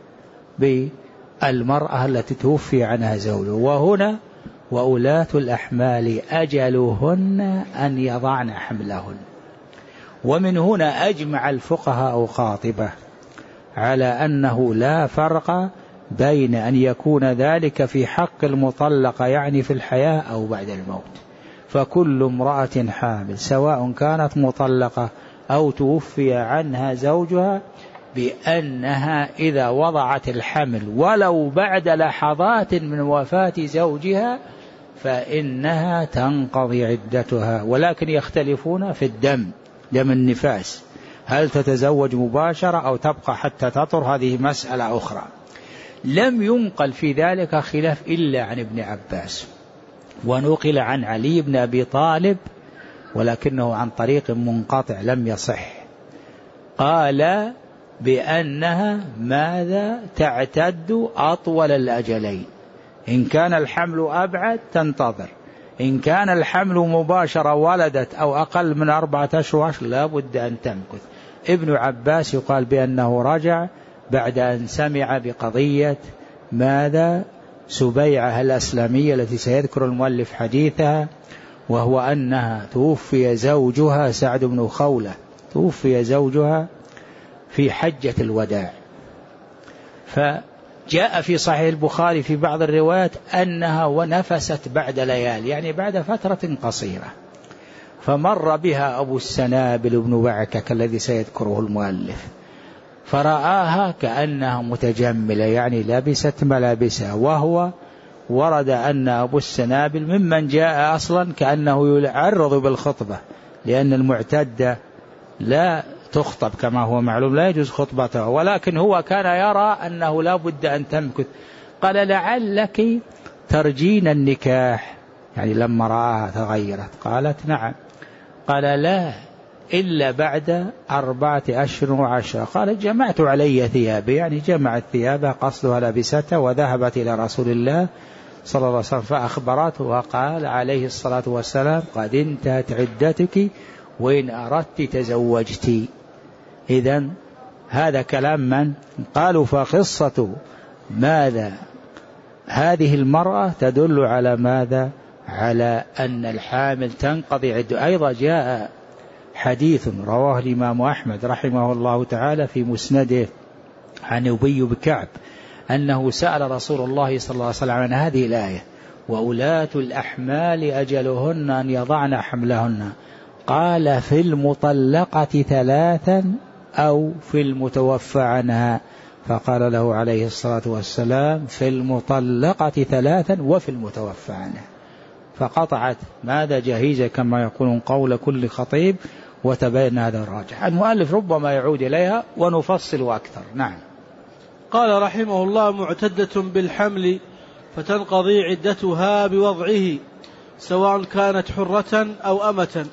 بالمرأة التي توفي عنها زوجها. وهنا وأولاة الأحمال أجلهن أن يضعن حملهن. ومن هنا أجمع الفقهاء قاطبة على أنه لا فرق بين أن يكون ذلك في حق المطلقة، يعني في الحياة أو بعد الموت. فكل امرأة حامل سواء كانت مطلقة أو توفي عنها زوجها، بأنها إذا وضعت الحمل ولو بعد لحظات من وفاة زوجها فإنها تنقضي عدتها. ولكن يختلفون في الدم، دم النفاس، هل تتزوج مباشرة أو تبقى حتى تطهر؟ هذه مسألة أخرى. لم ينقل في ذلك خلاف إلا عن ابن عباس، ونقل عن علي بن أبي طالب، ولكنه عن طريق منقطع لم يصح. قال بأنها ماذا؟ تعتد أطول الأجلين. إن كان الحمل أبعد تنتظر، إن كان الحمل مباشرة ولدت أو أقل من 4 أشهر لا بد أن تمكث. ابن عباس يقال بأنه رجع بعد أن سمع بقضية ماذا؟ سبيعة الأسلامية التي سيذكر المؤلف حديثها، وهو أنها توفي زوجها سعد بن خولة، توفي زوجها في حجة الوداع. فجاء في صحيح البخاري في بعض الروايات أنها ونفست بعد ليال، يعني بعد فترة قصيرة، فمر بها أبو السنابل بن بعكك الذي سيذكره المؤلف، فرآها كأنها متجملة، يعني لبست ملابسها، وهو ورد أن أبو السنابل ممن جاء أصلا كأنه يعرض بالخطبة، لأن المعتدة لا تخطب كما هو معلوم، لا يجوز خطبته، ولكن هو كان يرى أنه لا بد أن تمكث. قال لعلك ترجين النكاح، يعني لما رآها تغيرت. قالت نعم. قال لا إلا بعد 4 أشهر و10. قال جمعت علي ثيابي، يعني جمعت ثيابها قصدها لبستها، وذهبت إلى رسول الله صلى الله عليه وسلم فأخبرته، وقال عليه الصلاة والسلام قد انتهت عدتك وإن أردت تزوجت. إذن هذا كلام من قالوا. فقصة ماذا هذه المرأة تدل على ماذا؟ على أن الحامل تنقضي عدة. أيضا جاء حديث رواه الإمام أحمد رحمه الله تعالى في مسنده عن أبي بن كعب أنه سأل رسول الله صلى الله عليه وسلم عن هذه الآية: وأولاة الأحمال أجلهن أن يضعن حملهن. قال: في المطلقة 3 أو في المتوفى عنها؟ فقال له عليه الصلاة والسلام: في المطلقة 3 وفي المتوفى عنها. فقطعت ماذا جهيزة كما يقولون قول كل خطيب، وتبين هذا الراجح. المؤلف ربما يعود إليها ونفصل أكثر. نعم. قال رحمه الله: معتدة بالحمل فتنقضي عدتها بوضعه سواء كانت حرة أو أمة،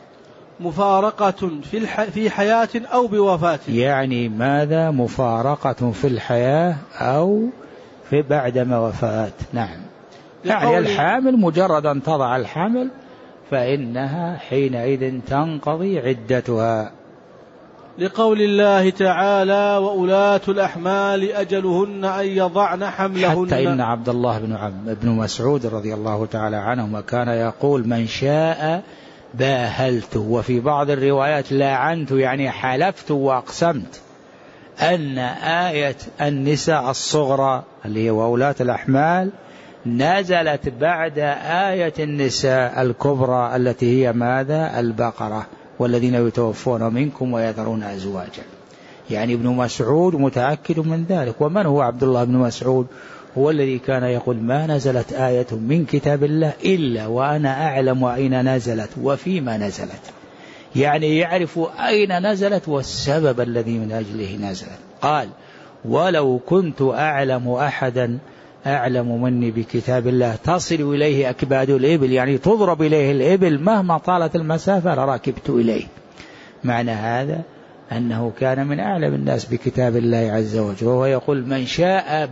مفارقة في حياة أو بوفاة. يعني ماذا؟ مفارقة في الحياة أو في بعدما وفاة. نعم. يعني الحامل مجرد أن تضع الحمل فإنها حينئذ تنقضي عدتها، لقول الله تعالى: وأولاة الأحمال أجلهن أن يضعن حملهن. حتى إن عبد الله بن مسعود رضي الله تعالى عنه كان يقول: من شاء باهلت. وفي بعض الروايات لاعنت، يعني حلفت وأقسمت أن آية النساء الصغرى اللي هي وأولاة الأحمال نزلت بعد آية النساء الكبرى التي هي ماذا؟ البقرة: والذين يتوفون منكم ويذرون أزواجا. يعني ابن مسعود متأكد من ذلك. ومن هو عبد الله بن مسعود؟ هو الذي كان يقول: ما نزلت آية من كتاب الله إلا وأنا أعلم أين نزلت وفيما نزلت. يعني يعرف أين نزلت والسبب الذي من أجله نزلت. قال: ولو كنت أعلم أحدا أعلم مني بكتاب الله تصل إليه أكباد الإبل، يعني تضرب إليه الإبل مهما طالت المسافة لركبت إليه. معنى هذا أنه كان من أعلم الناس بكتاب الله عز وجل. وهو يقول: من شاء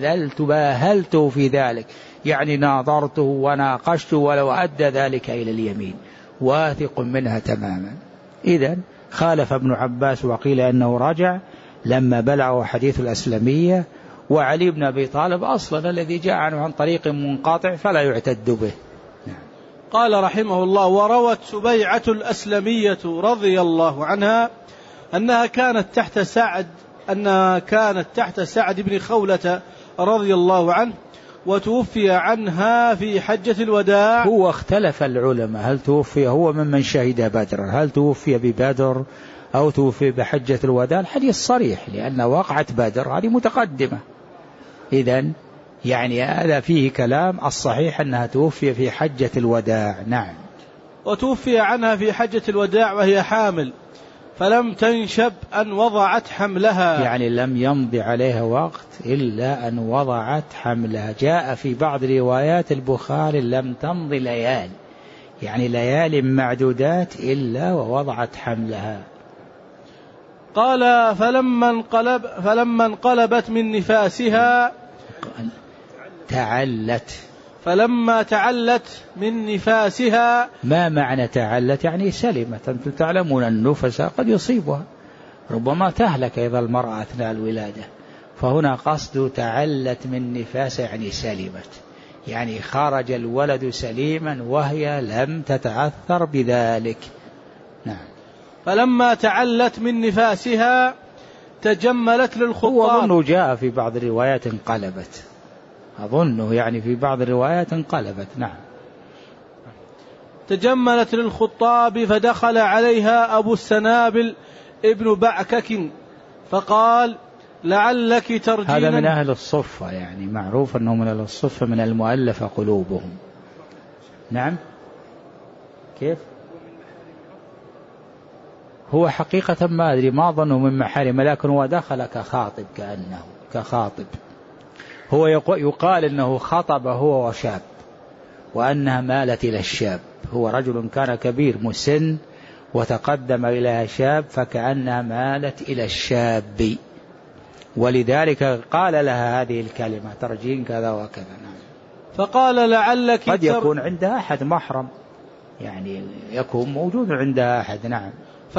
باهلته في ذلك، يعني ناظرته وناقشته ولو أدى ذلك إلى اليمين، واثق منها تماما. إذن خالف ابن عباس وقيل أنه رجع لما بلغه حديث الأسلمية، وعلي بن أبي طالب أصلا الذي جاء عنه عن طريق منقطع فلا يعتد به. قال رحمه الله: وروت سبيعة الأسلمية رضي الله عنها أنها كانت تحت سعد بن خولة رضي الله عنه، وتوفي عنها في حجة الوداع. هو اختلف العلماء هل توفي هو ممن شهد بدر، هل توفي ببدر أو توفي بحجة الوداع؟ الحديث صريح لأن وقعة بدر هذه متقدمة. إذن يعني هذا فيه كلام. الصحيح أنها توفي في حجة الوداع. نعم. وتوفي عنها في حجة الوداع وهي حامل، فلم تنشب أن وضعت حملها، يعني لم يمضي عليها وقت إلا أن وضعت حملها. جاء في بعض روايات البخاري لم تمضي ليال، يعني ليال معدودات إلا ووضعت حملها. قال: فلما انقلبت من نفاسها فلما تعلت من نفاسها. ما معنى تعلت؟ يعني سلمت. أنتم تعلمون النفس قد يصيبها، ربما تهلك أيضا المرأة أثناء الولادة، فهنا قصد تعلت من نفاس يعني سلمت، يعني خرج الولد سليما وهي لم تتعثر بذلك. نعم. فلما تعلت من نفاسها تجملت للخطاب. وأظنه جاء في بعض الروايات انقلبت، أظنه يعني في بعض الروايات انقلبت. نعم. تجملت للخطاب فدخل عليها أبو السنابل ابن بعكك فقال لعلك ترجين. هذا من أهل الصفة، يعني معروف أنه من أهل الصفة من المؤلفة قلوبهم. نعم. كيف؟ هو حقيقة ما أدري، ما أظنه من محارم، لكن هو دخل كخاطب، كأنه كخاطب. هو يقال أنه خطب هو وشاب، وأنها مالت إلى الشاب. هو رجل كان كبير مسن وتقدم إلى شاب، فكأنها مالت إلى الشاب، ولذلك قال لها هذه الكلمة ترجين كذا وكذا. نعم. فقال لعلك قد يكون عندها أحد محرم، يعني يكون موجود عندها أحد. نعم.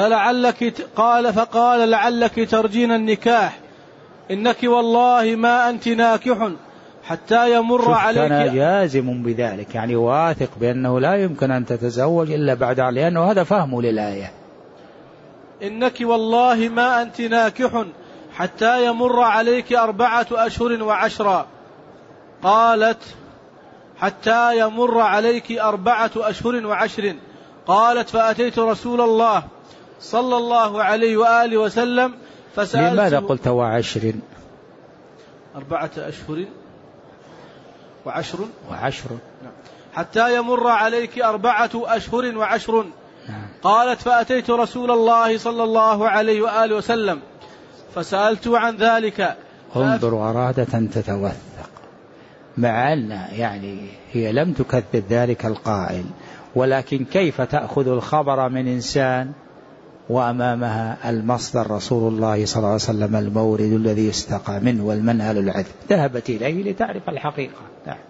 فقال لعلك ترجين النكاح، إنك والله ما أنت ناكح حتى يمر عليك. كان جازم بذلك، يعني واثق بأنه لا يمكن أن تتزوج إلا بعد، لأنه هذا فهمه للآية. إنك والله ما أنت ناكح حتى يمر عليك 4 أشهر وعشرا. قالت حتى يمر عليك 4 أشهر وعشر. قالت فأتيت رسول الله صلى الله عليه وآله وسلم فسألته. لماذا قلت وعشر؟ 4 أشهر وعشر. حتى يمر عليك 4 أشهر وعشر. قالت فأتيت رسول الله صلى الله عليه وآله وسلم فسألته عن ذلك. انظر، أرادت أن تتوثق، مع أن يعني هي لم تكذب ذلك القائل، ولكن كيف تأخذ الخبر من إنسان وأمامها المصدر رسول الله صلى الله عليه وسلم، المورد الذي يستقى منه والمنهل العذب. ذهبت إليه لتعرف الحقيقة.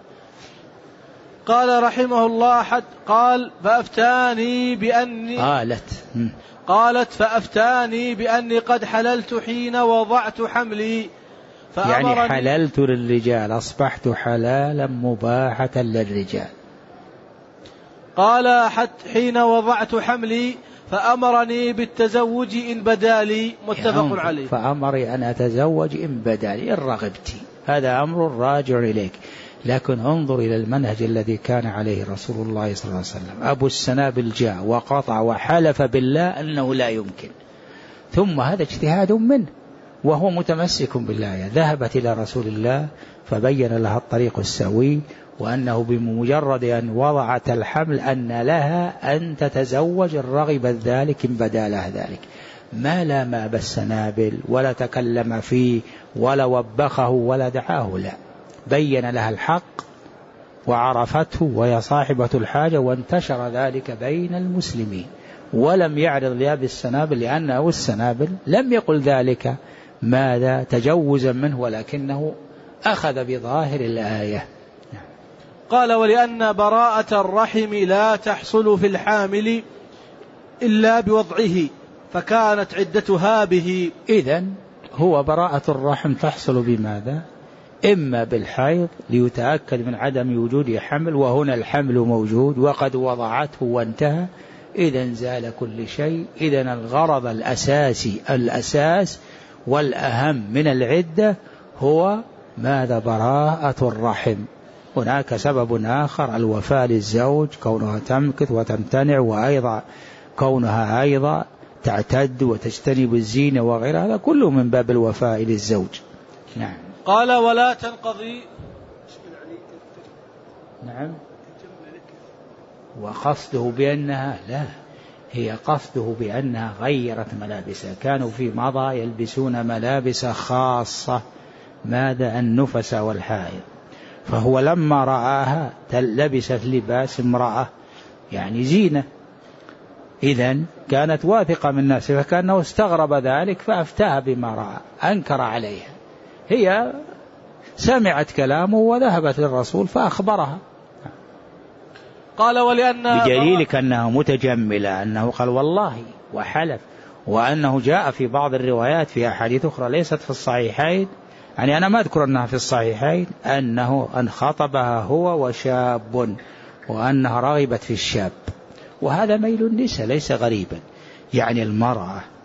قال رحمه الله قال فأفتاني بأني قالت فأفتاني بأني قد حللت حين وضعت حملي. يعني حللت للرجال، أصبحت حلالا مباحة للرجال. قال حين وضعت حملي فأمرني بالتزوج إن بدالي. متفق عليه. فأمري أن أتزوج إن بدالي، إن رغبتي، هذا أمر راجع إليك. لكن انظر إلى المنهج الذي كان عليه رسول الله صلى الله عليه وسلم. أبو السنابل جاء وقطع وحلف بالله أنه لا يمكن، ثم هذا اجتهاد منه وهو متمسك بالله. ذهبت إلى رسول الله فبين لها الطريق السوي، وأنه بمجرد أن وضعت الحمل أن لها أن تتزوج الرغبة ذلك إن بدا لها ذلك. ما لام أبا السنابل ولا تكلم فيه ولا وبخه ولا دعاه، لا، بين لها الحق وعرفته وهي صاحبة الحاجة، وانتشر ذلك بين المسلمين، ولم يعرض لأبي السنابل، لأن أبو السنابل لم يقل ذلك ماذا تجوزا منه، ولكنه أخذ بظاهر الآية. قال ولأن براءة الرحم لا تحصل في الحامل إلا بوضعه فكانت عدتها به. إذن هو براءة الرحم تحصل بماذا؟ إما بالحيض ليتأكد من عدم وجود حمل، وهنا الحمل موجود وقد وضعته وانتهى، إذن زال كل شيء. إذن الغرض الأساس والأهم من العدة هو ماذا؟ براءة الرحم. هناك سبب آخر، الوفاء للزوج، كونها تمكث وتمتنع، وأيضا كونها أيضا تعتد وتجتنب الزينة وغيرها، هذا كله من باب الوفاء للزوج. نعم. قال ولا تنقضي. نعم. وقصده بأنها لا، هي قصده بأنها غيرت ملابسها. كانوا في مضى يلبسون ملابس خاصة، ماذا؟ النفس والحائض. فهو لما رآها لبست لباس امرأة، يعني زينة، إذن كانت واثقة من نفسها، فكأنه استغرب ذلك فأفتاها بما رأى، أنكر عليها. هي سمعت كلامه وذهبت للرسول فأخبرها. قال ولأن بدليل أنها متجملة، أنه قال والله وحلف، وأنه جاء في بعض الروايات في أحاديث أخرى ليست في الصحيحين، يعني أنا ما أذكر أنها في الصحيحين، أنه أن خطبها هو وشاب، وأنها رغبت في الشاب. وهذا ميل النساء ليس غريبا، يعني المرأة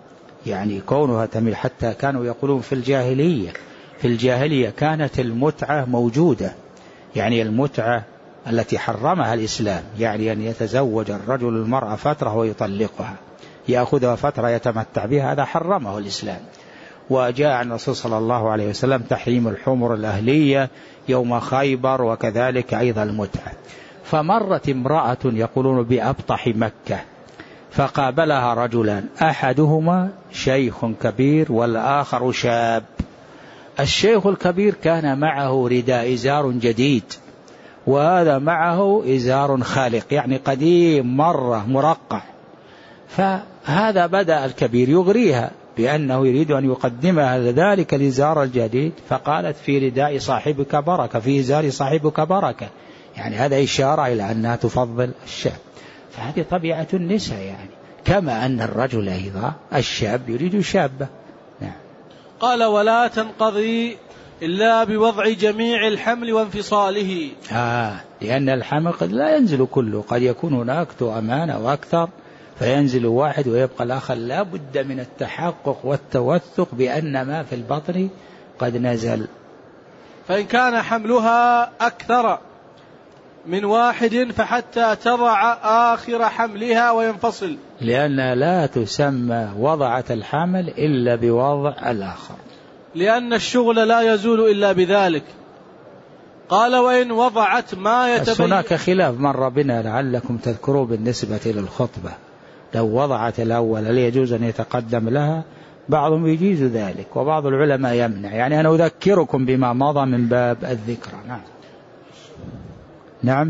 يعني كونها تميل، حتى كانوا يقولون في الجاهلية كانت المتعة موجودة، يعني المتعة التي حرمها الإسلام، يعني أن يتزوج الرجل المرأة فترة ويطلقها، يأخذها فترة يتمتع بها، هذا حرمه الإسلام. وجاء عن الرسول صلى الله عليه وسلم تحريم الحمر الأهلية يوم خيبر، وكذلك أيضا المتعة. فمرت امرأة يقولون بأبطح مكة، فقابلها رجلان، أحدهما شيخ كبير والآخر شاب. الشيخ الكبير كان معه رداء إزار جديد، وهذا معه إزار خالق يعني قديم مرة مرقع. فهذا بدأ الكبير يغريها بأنه يريد أن يقدمها ذلك الإزار الجديد، فقالت في رداء صاحبك بركة، في إزار صاحبك بركة، يعني هذا إشارة إلى أنها تفضل الشاب. فهذه طبيعة النساء، يعني كما أن الرجل أيضا الشاب يريد شابة. نعم. قال ولا تنقضي إلا بوضع جميع الحمل وانفصاله. لأن الحمل قد لا ينزل كله، قد يكون هناك أمان أو أكثر فينزل واحد ويبقى الآخر. لا بد من التحقق والتوثق بأن ما في البطن قد نزل. فإن كان حملها أكثر من واحد فحتى تضع آخر حملها وينفصل، لأنها لا تسمى وضعت الحمل إلا بوضع الآخر، لأن الشغل لا يزول إلا بذلك. قال وإن وضعت ما يتبين. هناك خلاف مر بنا لعلكم تذكروا بالنسبة للخطبة، لو وضعت الأول هل يجوز أن يتقدم لها؟ بعضهم يجيز ذلك وبعض العلماء يمنع، يعني أنا أذكركم بما مضى من باب الذكرى. نعم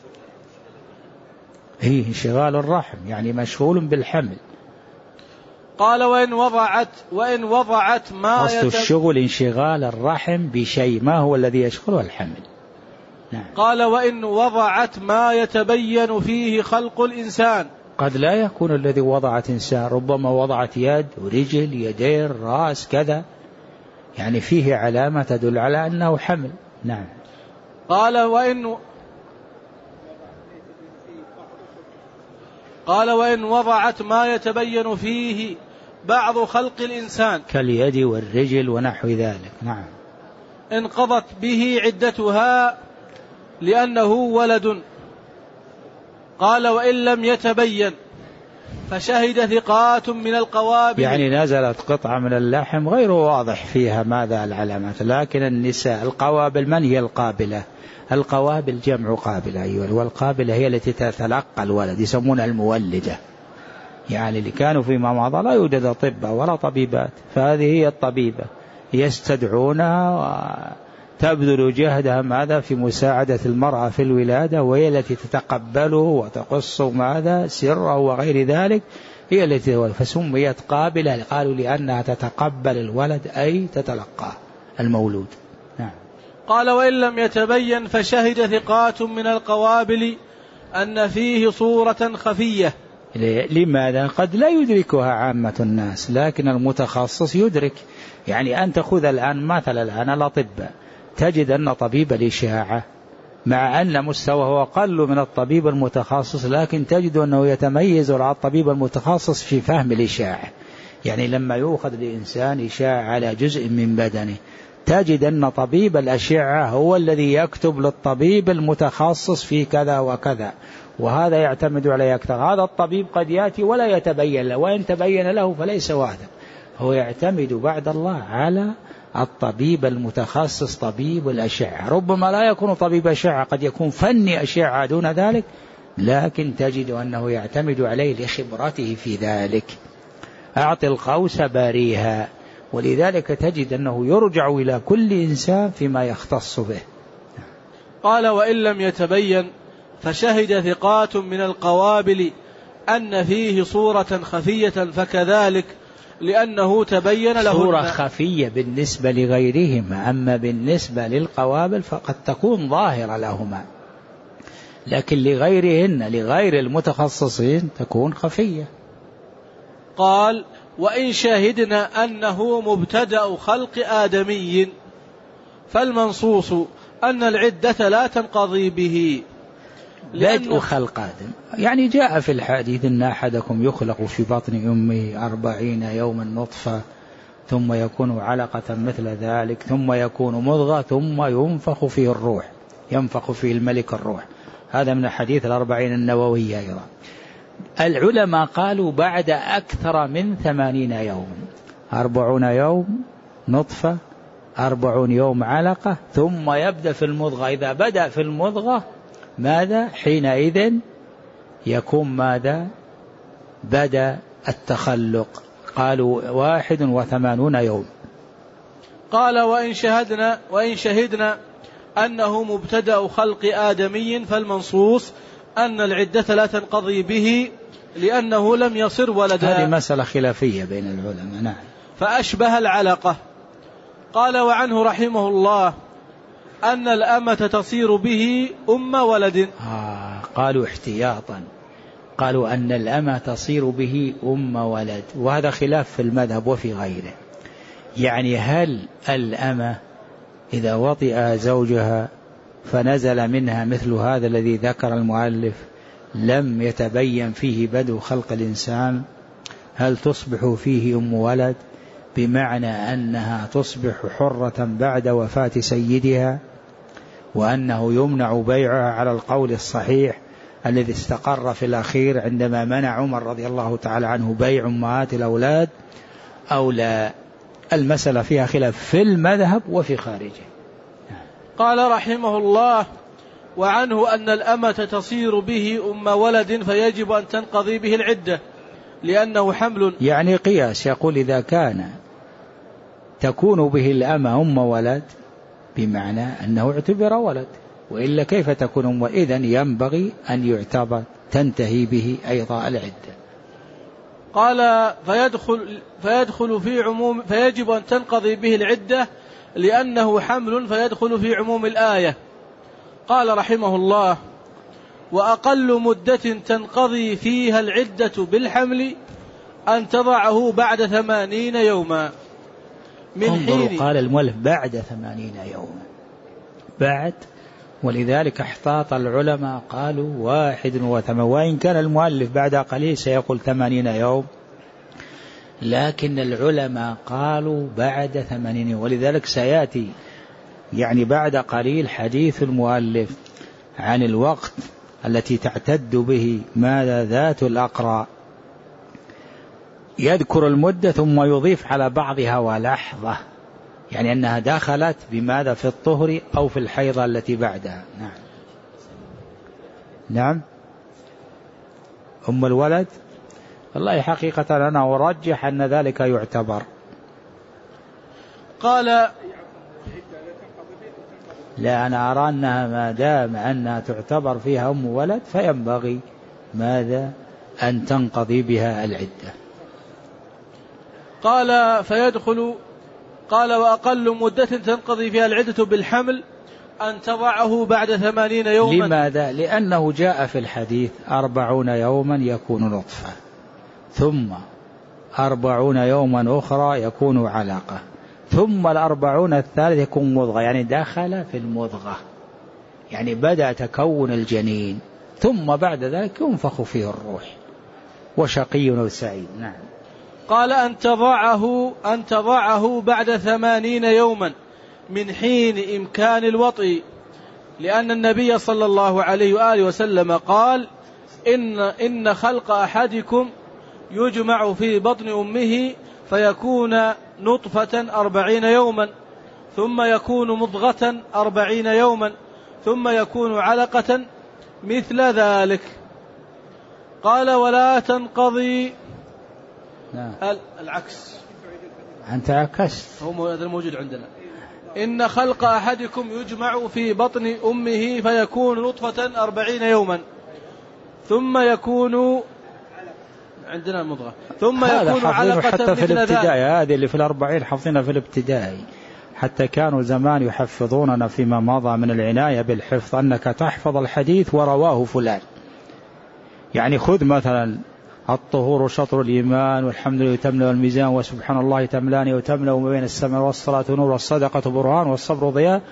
هي انشغال الرحم، يعني مشغول بالحمل. قال وإن وضعت ما أصل الشغل انشغال الرحم بشيء، ما هو الذي يشغله؟ الحمل. نعم. قال وإن وضعت ما يتبين فيه خلق الإنسان. قد لا يكون الذي وضعت إنسان، ربما وضعت يد ورجل يدين رأس كذا، يعني فيه علامة تدل على أنه حمل. نعم. قال وإن وضعت ما يتبين فيه بعض خلق الإنسان كاليد والرجل ونحو ذلك. نعم. انقضت به عدتها لأنه ولد. قال وإن لم يتبين فشهد ثقات من القوابل، يعني نزلت قطعة من اللحم غير واضح فيها ماذا العلامات، لكن النساء القوابل. من هي القابلة؟ القوابل جمع قابلة أيها، والقابلة هي التي تتلقى الولد، يسمونها المولدة. يعني اللي كانوا فيما مضى لا يوجد طب ولا طبيبات، فهذه هي الطبيبة، يستدعونها وتبذل جهدها ماذا في مساعدة المرأة في الولادة، وهي التي تتقبله وتقص ماذا سره وغير ذلك، هي التي فسميت قابلة، قالوا لأنها تتقبل الولد أي تتلقاه المولود. نعم. قال وإن لم يتبين فشهد ثقات من القوابل أن فيه صورة خفية. لماذا؟ قد لا يدركها عامة الناس، لكن المتخصص يدرك. يعني أنت خذ الآن مثلا الآن الأطباء، تجد أن طبيب الإشاعة مع أن مستواه أقل من الطبيب المتخصص، لكن تجد أنه يتميز على الطبيب المتخصص في فهم الإشاعة. يعني لما يؤخذ لإنسان إشاعة على جزء من بدنه، تجد أن طبيب الأشعة هو الذي يكتب للطبيب المتخصص في كذا وكذا، وهذا يعتمد عليه أكثر. هذا الطبيب قد يأتي ولا يتبين له، وإن تبين له فليس واحدا، هو يعتمد بعد الله على الطبيب المتخصص طبيب الأشعة. ربما لا يكون طبيب أشعة، قد يكون فني أشعة دون ذلك، لكن تجد أنه يعتمد عليه لخبرته في ذلك. أعطي القوس باريها، ولذلك تجد أنه يرجع إلى كل إنسان فيما يختص به. قال وإن لم يتبين فشهد ثقات من القوابل أن فيه صورة خفية، فكذلك لأنه تبين له صورة خفية بالنسبة لغيرهما، أما بالنسبة للقوابل فقد تكون ظاهرة لهما، لكن لغيرهن لغير المتخصصين تكون خفية. قال وإن شاهدنا أنه مبتدأ خلق آدمي فالمنصوص أن العدة لا تنقضي به، بدء خلق آدم، يعني جاء في الحديث إن أحدكم يخلق في بطن أمه 40 يوما نطفة ثم يكون علقة مثل ذلك ثم يكون مضغة ثم ينفخ فيه الروح، ينفخ فيه الملك الروح. هذا من الحديث 40 النووية أيضا. العلماء قالوا بعد أكثر من 80 يوم، 40 يوم نطفة، 40 يوم علقة، ثم يبدأ في المضغة. إذا بدأ في المضغة ماذا؟ حينئذ يكون ماذا؟ بدأ التخلق. قالوا 81 يوم. قال وإن شهدنا أنه مبتدأ خلق آدمي فالمنصوص أن العدة لا تنقضي به لأنه لم يصر ولدا. هذه مسألة خلافية بين العلماء. نعم. فأشبه العلقة. قال وعنه رحمه الله أن الأمة تصير به أم ولد. قالوا احتياطا، قالوا أن الأمة تصير به أم ولد، وهذا خلاف في المذهب وفي غيره. يعني هل الأمة إذا وطئ زوجها فنزل منها مثل هذا الذي ذكر المؤلف لم يتبين فيه بدء خلق الإنسان، هل تصبح فيه أم ولد بمعنى أنها تصبح حرة بعد وفاة سيدها، وأنه يمنع بيعها على القول الصحيح الذي استقر في الأخير عندما منع عمر رضي الله تعالى عنه بيع أمهات الأولاد، أو لا؟ المسألة فيها خلاف في المذهب وفي خارجه. قال رحمه الله وعنه أن الأمة تصير به أم ولد فيجب أن تنقضي به العدة لأنه حمل. يعني قياس يقول إذا كان تكون به الأمة أم ولد بمعنى أنه اعتبر ولد، وإلا كيف تكون أم؟ إذن ينبغي أن يعتبر تنتهي به أيضا العدة. قال فيدخل في عموم، فيجب أن تنقضي به العدة لأنه حمل فيدخل في عموم الآية. قال رحمه الله وأقل مدة تنقضي فيها العدة بالحمل أن تضعه بعد 80 يوما من حين. قال المؤلف بعد 80 يوما بعد، ولذلك احتاط العلماء قالوا 81، وإن كان المؤلف بعد قليل سيقول 80 يوم، لكن العلماء قالوا بعد 80، ولذلك سيأتي يعني بعد قليل حديث المؤلف عن الوقت التي تعتد به ماذا ذات الأقراء، يذكر المدة ثم يضيف على بعضها ولحظة، يعني أنها دخلت بماذا في الطهر أو في الحيضة التي بعدها. نعم. نعم أم الولد، والله حقيقة أنا أرجح أن ذلك يعتبر. قال لا، أنا أرى أنها ما دام أنها تعتبر فيها أم ولد فينبغي ماذا أن تنقضي بها العدة. قال قال وأقل مدة تنقضي فيها العدة بالحمل أن تضعه بعد 80 يوما. لماذا؟ لأنه جاء في الحديث 40 يوما يكون نطفة، ثم 40 يوما أخرى يكون علقة، ثم 40 الثالث يكون مضغة، يعني دخل في المضغة، يعني بدأ تكون الجنين، ثم بعد ذلك ينفخ فيه الروح وشقي أو سعيد. نعم. قال أن تضعه بعد 80 يوما من حين إمكان الوطء، لأن النبي صلى الله عليه وآله وسلم قال إن خلق أحدكم يجمع في بطن أمه فيكون نطفة 40 يوما ثم يكون مضغة 40 يوما ثم يكون علقة مثل ذلك. قال ولا تنقضي. نعم. العكس، أنت عكست، هو هذا الموجود عندنا. إن خلق أحدكم يجمع في بطن أمه فيكون نطفة 40 يوما ثم يكون عندنا مضغة ثم يكون علقة حتى في الابتدائي. هذه اللي في 40 حفظنا في الابتدائي، حتى كانوا زمان يحفظوننا فيما مضى من العناية بالحفظ أنك تحفظ الحديث ورواه فلان. يعني خذ مثلا الطهور شطر الإيمان والحمد لله تملأ الميزان وسبحان الله تملأني وتملأ ما بين السماء والصلاة نور والصدقة برهان والصبر ضياء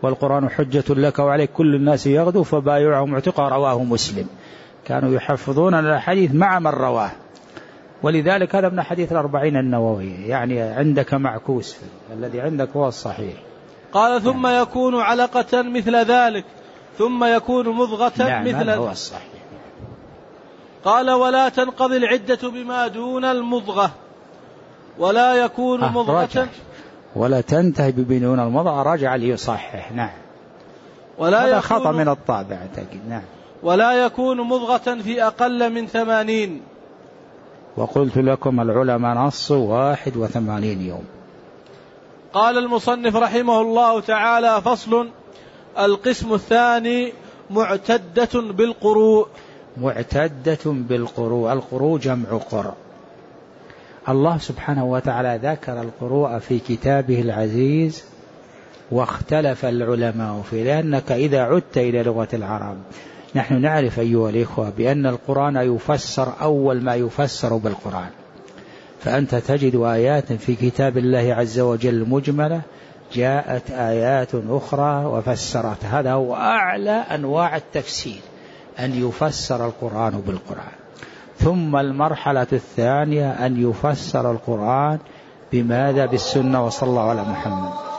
والقرآن حجة لك وعليك كل الناس يغدو فبايعه معتقى، رواه مسلم. كانوا يحفظون الحديث مع من رواه، ولذلك هذا من حديث الأربعين النووية، يعني عندك معكوس، الذي عندك هو الصحيح. قال ثم يكون علقة مثل ذلك ثم يكون مضغة مثل هو الصحيح. قال ولا تنقضي العدة بما دون المضغة ولا يكون مضغة ولا تنتهي بدون المضغة، رجع ليصحح. نعم. هذا خطأ من الطابع أعتقد. نعم. ولا يكون مضغة في أقل من 80. وقلت لكم العلماء نصوا 81 يوم. قال المصنف رحمه الله تعالى: فصل. القسم الثاني معتدة بالقروء. معتدة بالقروء، القروء جمع قرء. الله سبحانه وتعالى ذكر القروء في كتابه العزيز، واختلف العلماء فيه، لأنك إذا عدت إلى لغة العرب، نحن نعرف أيها الإخوة بأن القرآن يفسر أول ما يفسر بالقرآن، فأنت تجد آيات في كتاب الله عز وجل مجملة، جاءت آيات أخرى وفسرت. هذا هو أعلى أنواع التفسير، أن يفسر القرآن بالقرآن. ثم المرحلة الثانية أن يفسر القرآن بماذا؟ بالسنة. وصلى الله على محمد.